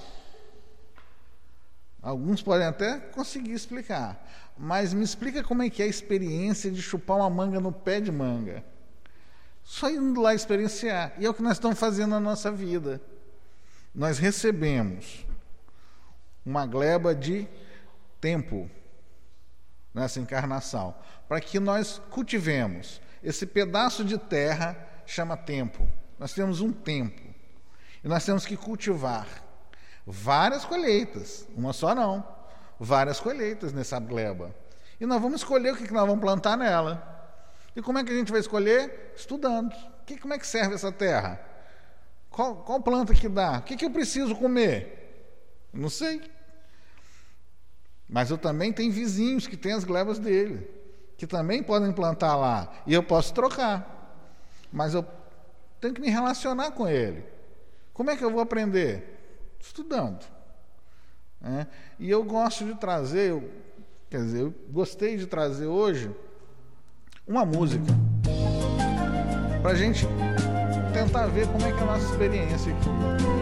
Alguns podem até conseguir explicar, mas me explica como é que é a experiência de chupar uma manga no pé de manga. Só indo lá experienciar. E é o que nós estamos fazendo na nossa vida. Nós recebemos uma gleba de tempo nessa encarnação, para que nós cultivemos. Esse pedaço de terra chama tempo. Nós temos um tempo. E nós temos que cultivar várias colheitas, uma só não, várias colheitas nessa gleba. E nós vamos escolher o que nós vamos plantar nela. E como é que a gente vai escolher? Estudando. Que, como é que serve essa terra? Qual, qual planta que dá? O que, que eu preciso comer? Não sei. Mas eu também tenho vizinhos que têm as glebas dele, que também podem plantar lá. E eu posso trocar. Mas eu tenho que me relacionar com ele. Como é que eu vou aprender? Estudando. É? E eu gosto de trazer, eu, quer dizer, eu gostei de trazer hoje uma música para a gente tentar ver como é que é a nossa experiência aqui.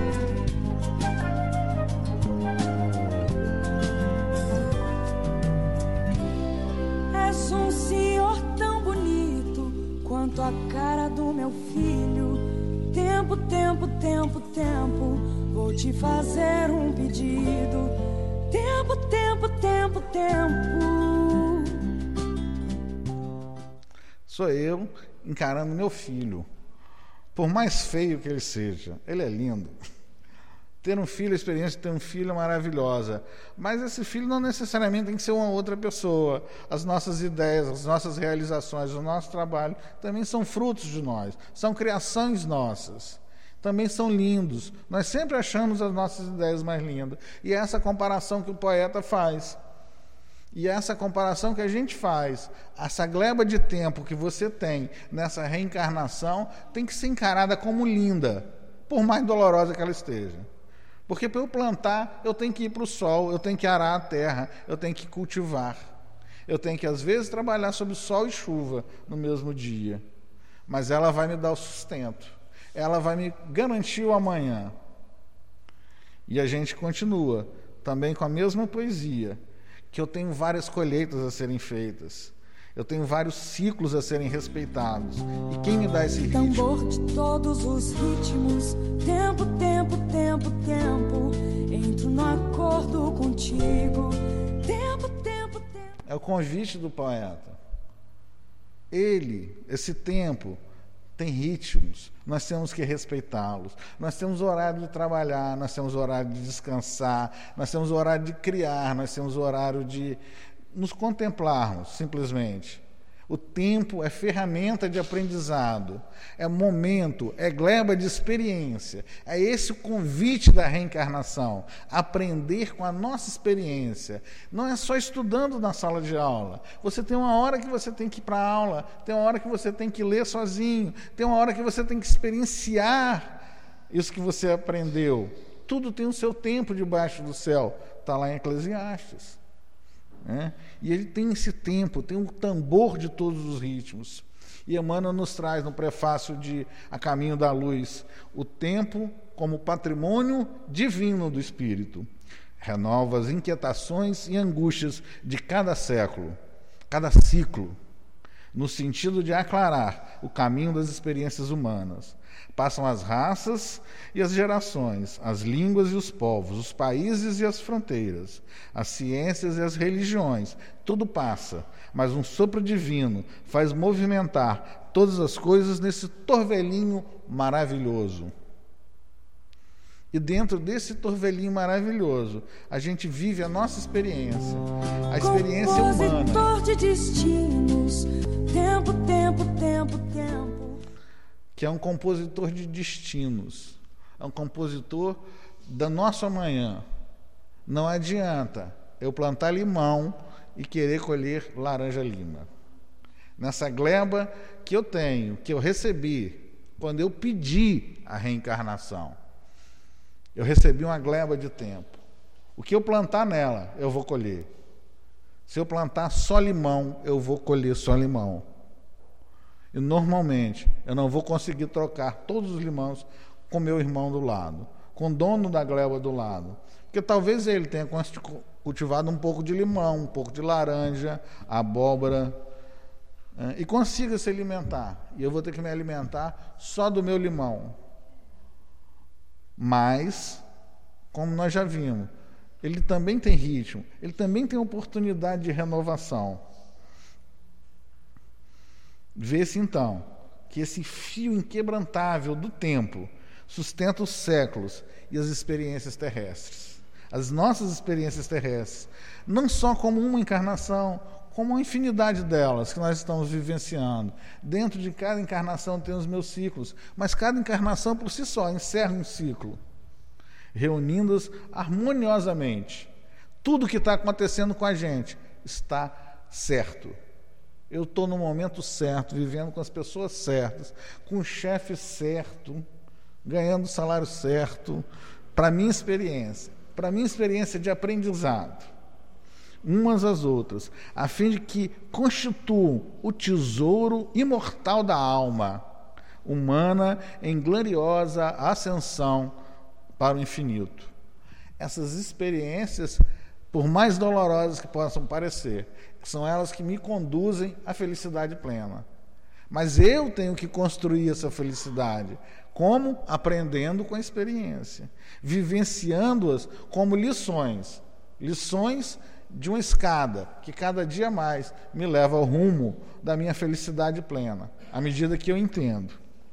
És um senhor tão bonito quanto a cara do meu filho. Tempo, tempo, tempo, tempo, vou te fazer um pedido. Tempo, tempo, tempo, tempo. Sou eu encarando meu filho. Por mais feio que ele seja, ele é lindo. Ter um filho, a experiência de ter um filho é maravilhosa. Mas esse filho não necessariamente tem que ser uma outra pessoa. As nossas ideias, as nossas realizações, o nosso trabalho também são frutos de nós. São criações nossas. Também são lindos. Nós sempre achamos as nossas ideias mais lindas. E é essa comparação que o poeta faz. E essa comparação que a gente faz, essa gleba de tempo que você tem nessa reencarnação, tem que ser encarada como linda, por mais dolorosa que ela esteja. Porque para eu plantar, eu tenho que ir para o sol, eu tenho que arar a terra, eu tenho que cultivar. Eu tenho que, às vezes, trabalhar sob sol e chuva no mesmo dia. Mas ela vai me dar o sustento. Ela vai me garantir o amanhã. E a gente continua, também com a mesma poesia, que eu tenho várias colheitas a serem feitas. Eu tenho vários ciclos a serem respeitados. E quem me dá esse ritmo? Tambor de todos os ritmos, tempo, tempo, tempo, tempo. Entro no acordo contigo. Tempo, tempo, tempo. É o convite do poeta. Ele, esse tempo, tem ritmos. Nós temos que respeitá-los. Nós temos horário de trabalhar, nós temos horário de descansar, nós temos horário de criar, nós temos horário de nos contemplarmos, simplesmente. O tempo é ferramenta de aprendizado, é momento, é gleba de experiência. É esse o convite da reencarnação, aprender com a nossa experiência. Não é só estudando na sala de aula. Você tem uma hora que você tem que ir para a aula, tem uma hora que você tem que ler sozinho, tem uma hora que você tem que experienciar isso que você aprendeu. Tudo tem o seu tempo debaixo do céu. Está lá em Eclesiastes. É? E ele tem esse tempo, tem um tambor de todos os ritmos. E Emmanuel nos traz no prefácio de A Caminho da Luz o tempo como patrimônio divino do espírito. Renova as inquietações e angústias de cada século, cada ciclo, no sentido de aclarar o caminho das experiências humanas. Passam as raças e as gerações, as línguas e os povos, os países e as fronteiras, as ciências e as religiões. Tudo passa, mas um sopro divino faz movimentar todas as coisas nesse torvelinho maravilhoso. E dentro desse torvelinho maravilhoso, a gente vive a nossa experiência, a experiência humana. Compositor de destinos, tempo, tempo, tempo, tempo. Que é um compositor de destinos, é um compositor do nosso amanhã. Não adianta eu plantar limão e querer colher laranja-lima. Nessa gleba que eu tenho, que eu recebi, quando eu pedi a reencarnação, eu recebi uma gleba de tempo. O que eu plantar nela, eu vou colher. Se eu plantar só limão, eu vou colher só limão. E normalmente eu não vou conseguir trocar todos os limões com meu irmão do lado, com o dono da gleba do lado. Porque talvez ele tenha cultivado um pouco de limão, um pouco de laranja, abóbora, né, e consiga se alimentar. E eu vou ter que me alimentar só do meu limão. Mas, como nós já vimos, ele também tem ritmo, ele também tem oportunidade de renovação. Vê-se, então, que esse fio inquebrantável do tempo sustenta os séculos e as experiências terrestres. As nossas experiências terrestres, não só como uma encarnação, como uma infinidade delas que nós estamos vivenciando. Dentro de cada encarnação tem os meus ciclos, mas cada encarnação por si só encerra um ciclo, reunindo-os harmoniosamente. Tudo que está acontecendo com a gente está certo. Eu estou no momento certo, vivendo com as pessoas certas, com o chefe certo, ganhando o salário certo, para a minha experiência, para a minha experiência de aprendizado, umas às outras, a fim de que constituam o tesouro imortal da alma humana em gloriosa ascensão para o infinito. Essas experiências, por mais dolorosas que possam parecer, são elas que me conduzem à felicidade plena. Mas eu tenho que construir essa felicidade. Como? Aprendendo com a experiência, vivenciando-as como lições, lições de uma escada que cada dia mais me leva ao rumo da minha felicidade plena, à medida que eu entendo.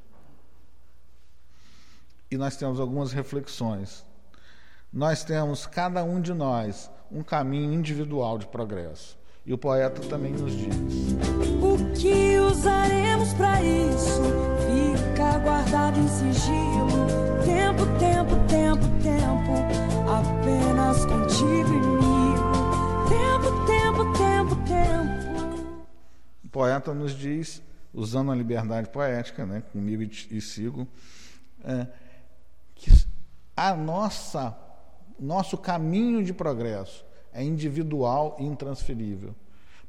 E nós temos algumas reflexões. Nós temos, cada um de nós, um caminho individual de progresso. E o poeta também nos diz: o que usaremos para isso fica guardado em sigilo. Tempo, tempo, tempo, tempo, apenas contigo e comigo. Tempo, tempo, tempo, tempo. O poeta nos diz, usando a liberdade poética, né, comigo e sigo, é, que a nossa, nosso caminho de progresso é individual e intransferível.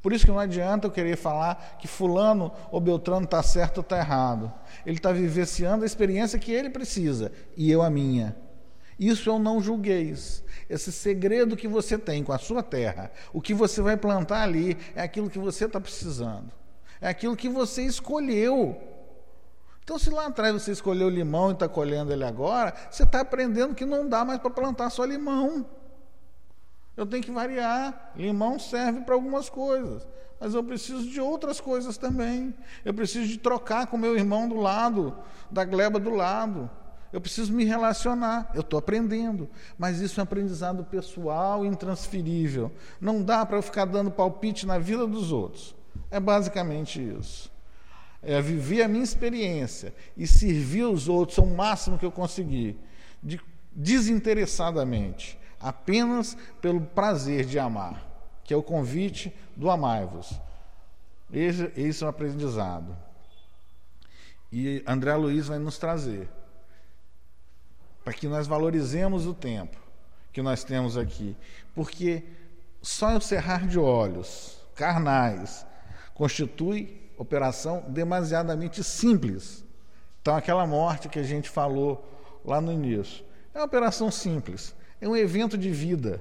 Por isso que não adianta eu querer falar que fulano ou beltrano está certo ou está errado. Ele está vivenciando a experiência que ele precisa e eu a minha. Isso eu não julgueis. Esse segredo que você tem com a sua terra, o que você vai plantar ali é aquilo que você está precisando. É aquilo que você escolheu. Então, se lá atrás você escolheu limão e está colhendo ele agora, você está aprendendo que não dá mais para plantar só limão. Eu tenho que variar. Limão serve para algumas coisas, mas eu preciso de outras coisas também. Eu preciso de trocar com o meu irmão do lado, da gleba do lado. Eu preciso me relacionar. Eu estou aprendendo, mas isso é um aprendizado pessoal e intransferível. Não dá para eu ficar dando palpite na vida dos outros. É basicamente isso. É viver a minha experiência e servir os outros ao máximo que eu conseguir, de, desinteressadamente, apenas pelo prazer de amar, que é o convite do amai-vos. Esse, esse é um aprendizado. E André Luiz vai nos trazer, para que nós valorizemos o tempo que nós temos aqui, porque só o cerrar de olhos carnais constitui operação demasiadamente simples. Então, aquela morte que a gente falou lá no início, é uma operação simples, é um evento de vida.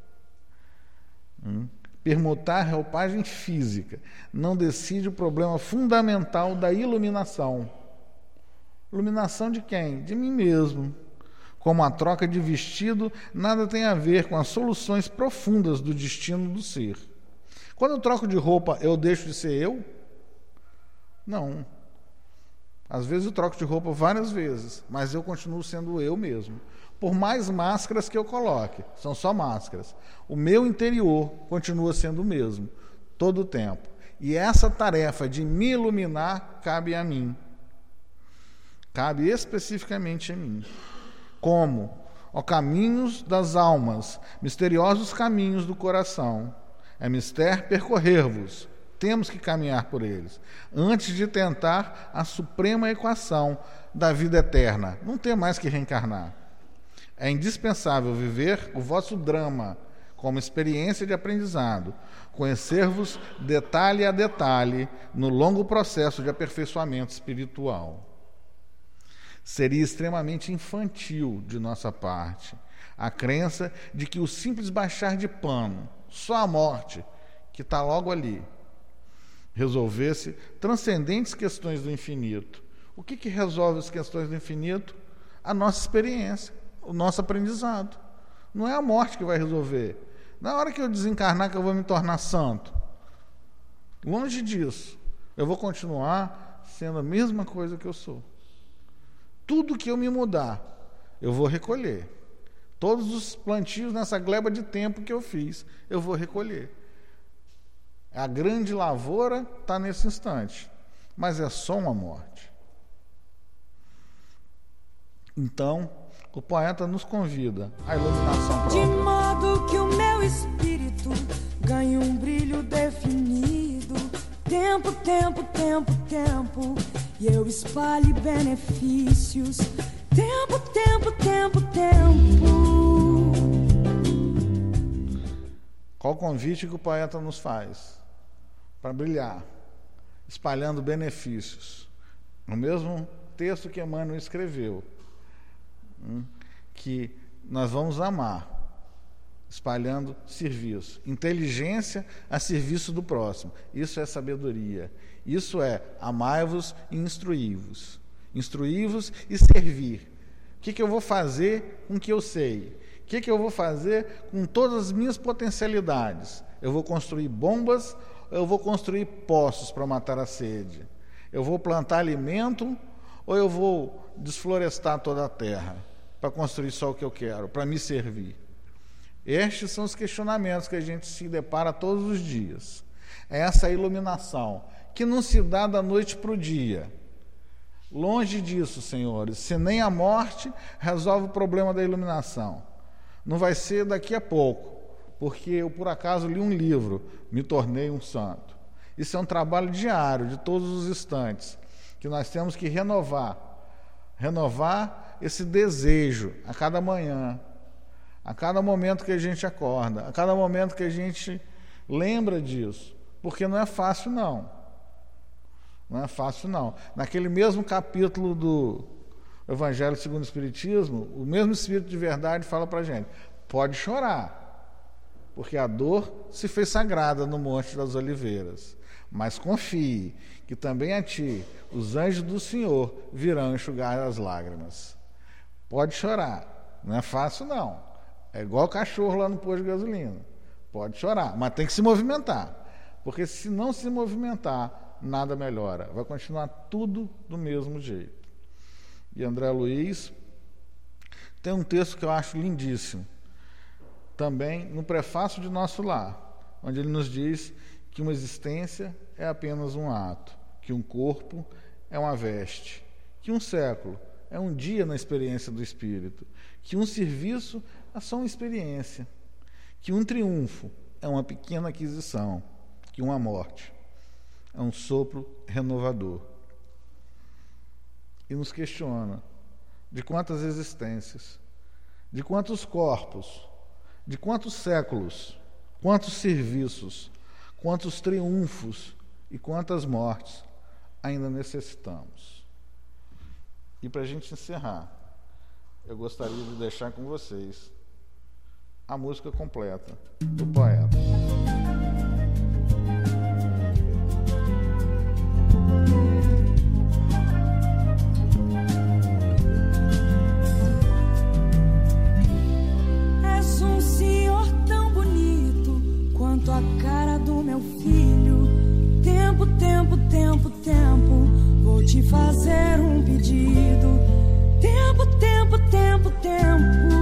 Hum? Permutar roupagem física não decide o problema fundamental da iluminação. Iluminação de quem? De mim mesmo. Como a troca de vestido nada tem a ver com as soluções profundas do destino do ser. Quando eu troco de roupa, eu deixo de ser eu? Não. Às vezes eu troco de roupa várias vezes, mas eu continuo sendo eu mesmo. Por mais máscaras que eu coloque, são só máscaras. O meu interior continua sendo o mesmo, todo o tempo. E essa tarefa de me iluminar cabe a mim. Cabe especificamente a mim. Como? Ó caminhos das almas, misteriosos caminhos do coração. É mister percorrer-vos. Temos que caminhar por eles, antes de tentar a suprema equação da vida eterna. Não tem mais que reencarnar. É indispensável viver o vosso drama como experiência de aprendizado, conhecer-vos detalhe a detalhe no longo processo de aperfeiçoamento espiritual. Seria extremamente infantil de nossa parte a crença de que o simples baixar de pano, só a morte, que está logo ali, resolvesse transcendentes questões do infinito. O que, que resolve as questões do infinito? A nossa experiência, o nosso aprendizado. Não é a morte que vai resolver. Na hora que eu desencarnar que eu vou me tornar santo. Longe disso. Eu vou continuar sendo a mesma coisa que eu sou. Tudo que eu me mudar, eu vou recolher. Todos os plantios nessa gleba de tempo que eu fiz, eu vou recolher. A grande lavoura está nesse instante, mas é só uma morte. Então, o poeta nos convida à iluminação própria. De modo que o meu espírito ganhe um brilho definido, tempo, tempo, tempo, tempo, e eu espalhe benefícios, tempo, tempo, tempo, tempo. Qual o convite que o poeta nos faz? Para brilhar, espalhando benefícios. No mesmo texto que Emmanuel escreveu, que nós vamos amar, espalhando serviço, inteligência a serviço do próximo. Isso é sabedoria. Isso é amai-vos e instruí-vos. Instruí-vos e servir. O que, que eu vou fazer com o que eu sei? O que, que eu vou fazer com todas as minhas potencialidades? Eu vou construir bombas, eu vou construir poços para matar a sede? Eu vou plantar alimento ou eu vou desflorestar toda a terra para construir só o que eu quero, para me servir? Estes são os questionamentos que a gente se depara todos os dias. É essa iluminação que não se dá da noite para o dia. Longe disso, senhores, se nem a morte resolve o problema da iluminação. Não vai ser daqui a pouco, porque eu, por acaso, li um livro, me tornei um santo. Isso é um trabalho diário, de todos os instantes, que nós temos que renovar. Renovar esse desejo a cada manhã, a cada momento que a gente acorda, a cada momento que a gente lembra disso. porque não é fácil, não. Não é fácil, não. Naquele mesmo capítulo do Evangelho segundo o Espiritismo, o mesmo Espírito de verdade fala para a gente: pode chorar, porque a dor se fez sagrada no Monte das Oliveiras. Mas confie que também a ti os anjos do Senhor virão enxugar as lágrimas. Pode chorar. Não é fácil, não. É igual cachorro lá no posto de gasolina. Pode chorar, mas tem que se movimentar. Porque se não se movimentar, nada melhora. Vai continuar tudo do mesmo jeito. E André Luiz tem um texto que eu acho lindíssimo, também no prefácio de Nosso Lar, onde ele nos diz que uma existência é apenas um ato, que um corpo é uma veste, que um século é um dia na experiência do espírito, que um serviço é só uma experiência, que um triunfo é uma pequena aquisição, que uma morte é um sopro renovador. E nos questiona de quantas existências, de quantos corpos, de quantos séculos, quantos serviços, quantos triunfos e quantas mortes ainda necessitamos. E para a gente encerrar, eu gostaria de deixar com vocês a música completa do poeta. És um senhor tão bonito quanto a cara do meu filho. Tempo, tempo, tempo, tempo, vou te fazer um pedido. Tempo, tempo, tempo, tempo,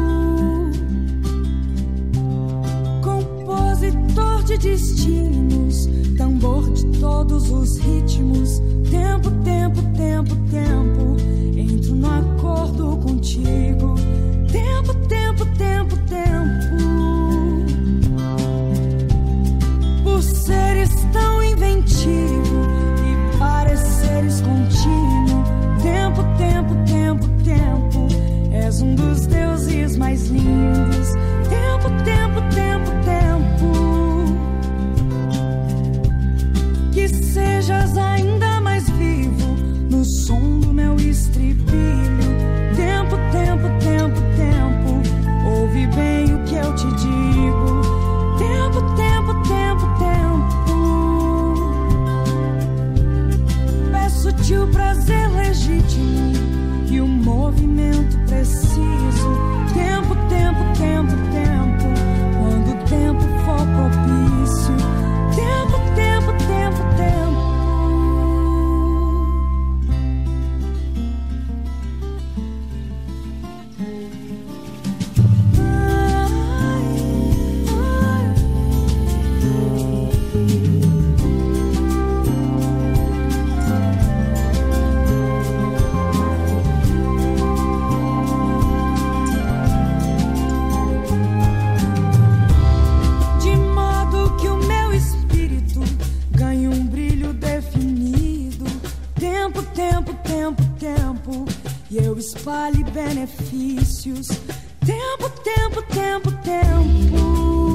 compositor de destinos, tambor de todos os ritmos. Tempo, tempo, tempo, tempo, entro no acordo contigo. Tempo, tempo, tempo, tempo, por seres tão inventivo e pareceres contínuo. Tempo, tempo, tempo, tempo, és um dos deuses mais lindos. Tempo, tempo, tempo, tempo, que sejas ainda mais vivo no som do meu estribilho. Tempo, tempo, tempo, tempo, ouve bem o que eu te digo. Tempo, tempo, tempo, tempo, peço-te o prazer legítimo e o movimento preciso. Tempo, tempo, tempo, tempo, quando o tempo for propício. Tempo, tempo, tempo, tempo, espalhe benefícios. Tempo, tempo, tempo, tempo,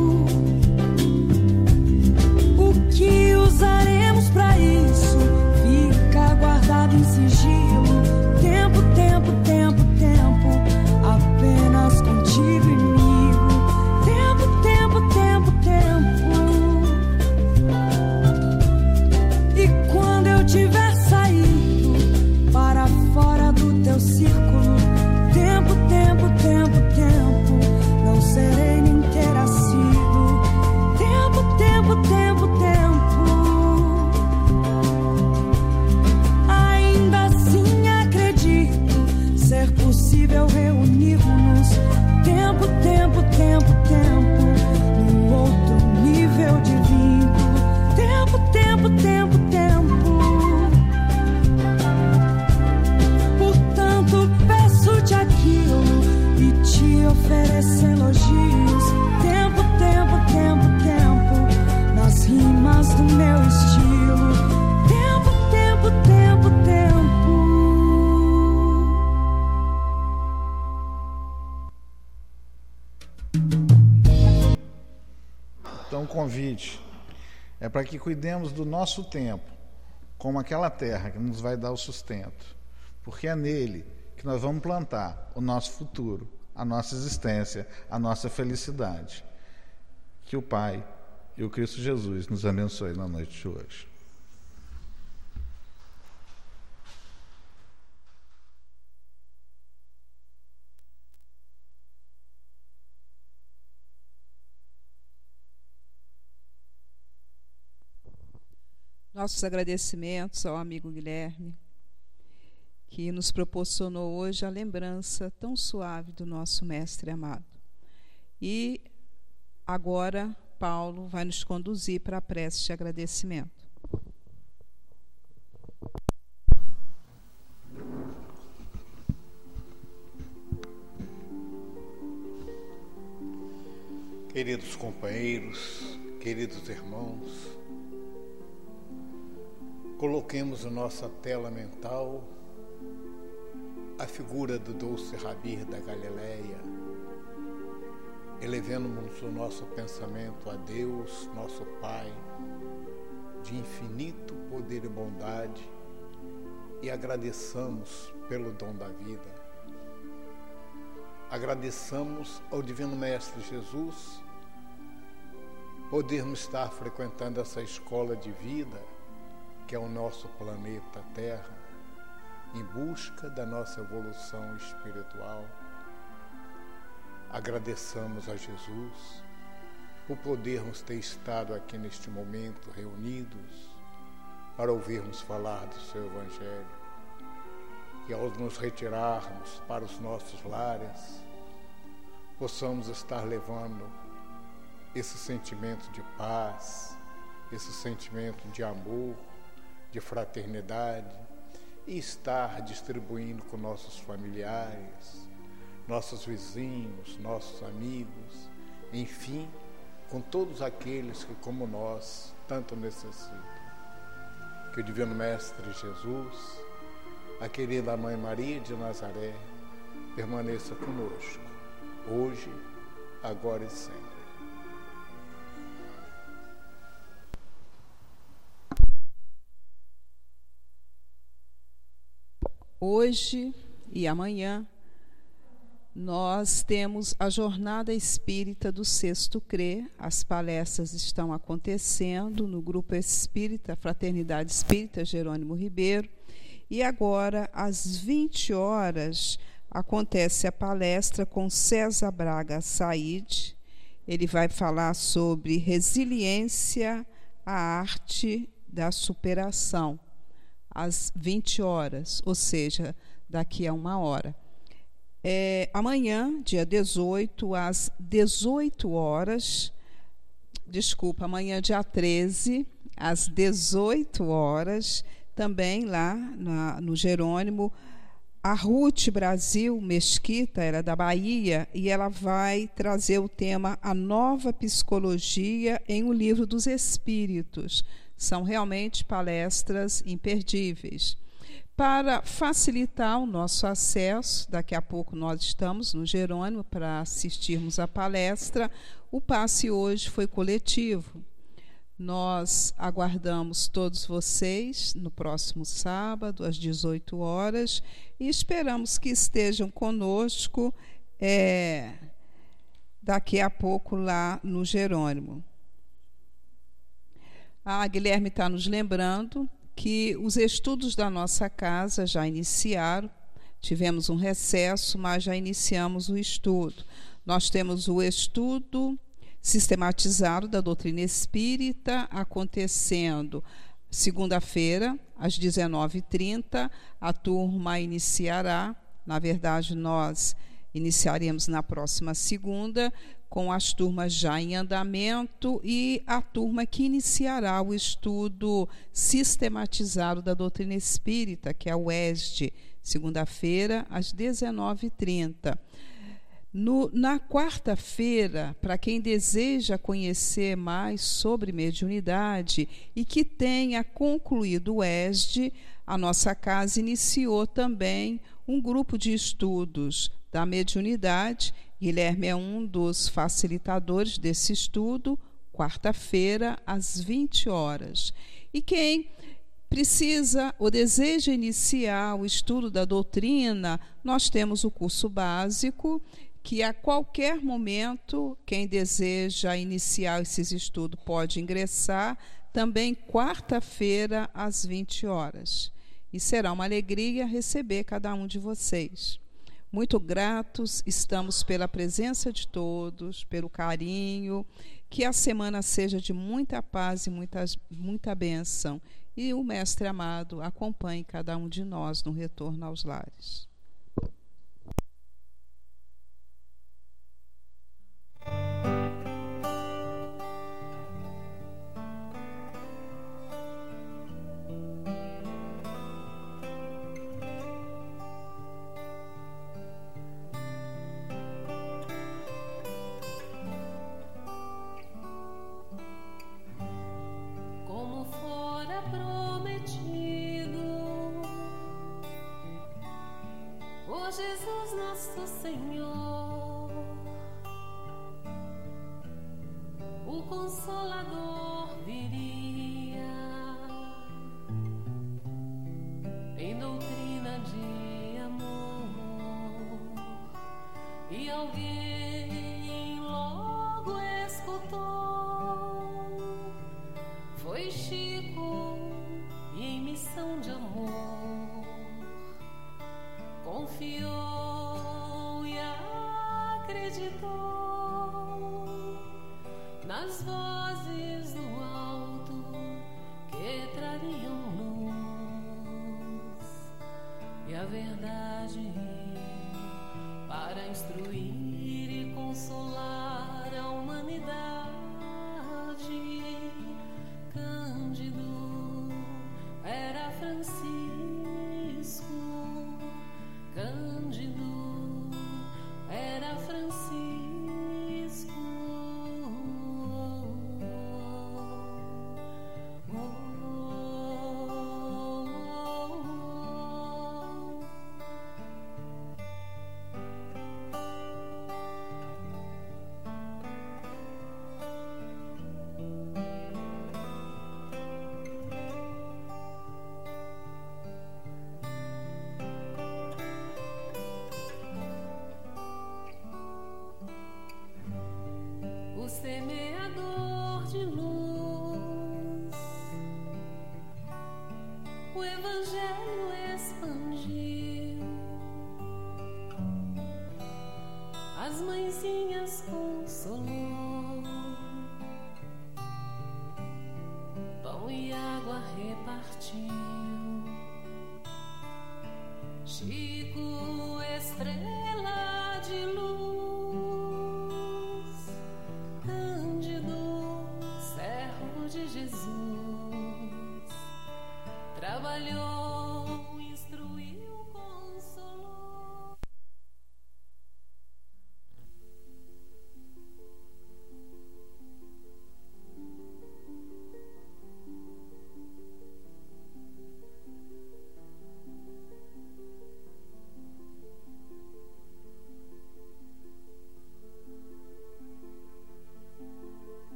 o que usaremos pra isso fica guardado em sigilo. Tempo, tempo, tempo, tempo, apenas contigo e comigo. Tempo, tempo, tempo, tempo, e quando eu tiver saído para fora do teu círculo, tempo, tempo, tempo, tempo, não serei nem terá sido. Tempo, tempo, tempo, tempo, ainda assim acredito ser possível reunirmos. Tempo, tempo, tempo, tempo, num outro nível de vínculo. Tempo, tempo, tempo, tempo, aquilo e te ofereço elogios. Tempo, tempo, tempo, tempo, nas rimas do meu estilo. Tempo, tempo, tempo, tempo. Então, convite É para que cuidemos do nosso tempo, como aquela terra que nos vai dar o sustento, porque é nele que nós vamos plantar o nosso futuro, a nossa existência, a nossa felicidade. Que o Pai e o Cristo Jesus nos abençoe na noite de hoje. Nossos agradecimentos ao amigo Guilherme, que nos proporcionou hoje a lembrança tão suave do nosso mestre amado. E agora Paulo vai nos conduzir para a prece de agradecimento. Queridos companheiros, queridos irmãos, coloquemos na nossa tela mental a figura do doce Rabi da Galileia, elevando-nos o nosso pensamento a Deus, nosso Pai, de infinito poder e bondade, e agradeçamos pelo dom da vida. Agradeçamos ao Divino Mestre Jesus podermos estar frequentando essa escola de vida, que é o nosso planeta Terra, em busca da nossa evolução espiritual. Agradeçamos a Jesus por podermos ter estado aqui neste momento reunidos para ouvirmos falar do seu Evangelho. E ao nos retirarmos para os nossos lares, possamos estar levando esse sentimento de paz, esse sentimento de amor, de fraternidade, e estar distribuindo com nossos familiares, nossos vizinhos, nossos amigos, enfim, com todos aqueles que, como nós, tanto necessitam. Que o Divino Mestre Jesus, a querida Mãe Maria de Nazaré, permaneça conosco, hoje, agora e sempre. Hoje e amanhã, nós temos a Jornada Espírita do Sexto C R E. As palestras estão acontecendo no Grupo Espírita, Fraternidade Espírita Jerônimo Ribeiro. E agora, às vinte horas, acontece a palestra com César Braga Said. Ele vai falar sobre resiliência, a arte da superação, às vinte horas, ou seja, daqui a uma hora. É, amanhã, dia dezoito, às dezoito horas, desculpa, amanhã, dia treze, às dezoito horas, também lá na, no Jerônimo, a Ruth Brasil Mesquita, ela é da Bahia, e ela vai trazer o tema A Nova Psicologia em O Livro dos Espíritos. São realmente palestras imperdíveis. Para facilitar o nosso acesso, daqui a pouco nós estamos no Jerônimo para assistirmos à palestra. O passe hoje foi coletivo. Nós aguardamos todos vocês no próximo sábado, às dezoito horas, e esperamos que estejam conosco é, daqui a pouco lá no Jerônimo. A Guilherme está nos lembrando que os estudos da nossa casa já iniciaram. Tivemos um recesso, mas já iniciamos o estudo. Nós temos o estudo sistematizado da doutrina espírita acontecendo segunda-feira, às dezenove e trinta. A turma iniciará, na verdade, nós iniciaremos na próxima segunda, com as turmas já em andamento, e a turma que iniciará o estudo sistematizado da doutrina espírita, que é o E S D, segunda-feira, às dezenove e trinta. No, na quarta-feira, para quem deseja conhecer mais sobre mediunidade e que tenha concluído o E S D, a nossa casa iniciou também um grupo de estudos da mediunidade. Guilherme é um dos facilitadores desse estudo, quarta-feira, às vinte horas. E quem precisa ou deseja iniciar o estudo da doutrina, nós temos o curso básico, que a qualquer momento, quem deseja iniciar esses estudos pode ingressar, também quarta-feira, às vinte horas. E será uma alegria receber cada um de vocês. Muito gratos estamos pela presença de todos, pelo carinho, que a semana seja de muita paz e muita, muita bênção. E o Mestre amado acompanhe cada um de nós no retorno aos lares. Jesus nosso Senhor, o Consolador viria em doutrina de amor, e alguém logo escutou, foi Chico, e em missão de amor confiou e acreditou nas vozes do alto que trariam luz e a verdade para instruir e consolar a humanidade. Cândido era Francisco, Cândido era Francisco. Oh, oh, oh, o semeador de luz, o Evangelho expandiu, as mãezinhas consolou, pão e água repartiu. Chico, estrela de luz, Cândido, servo de Jesus, trabalhou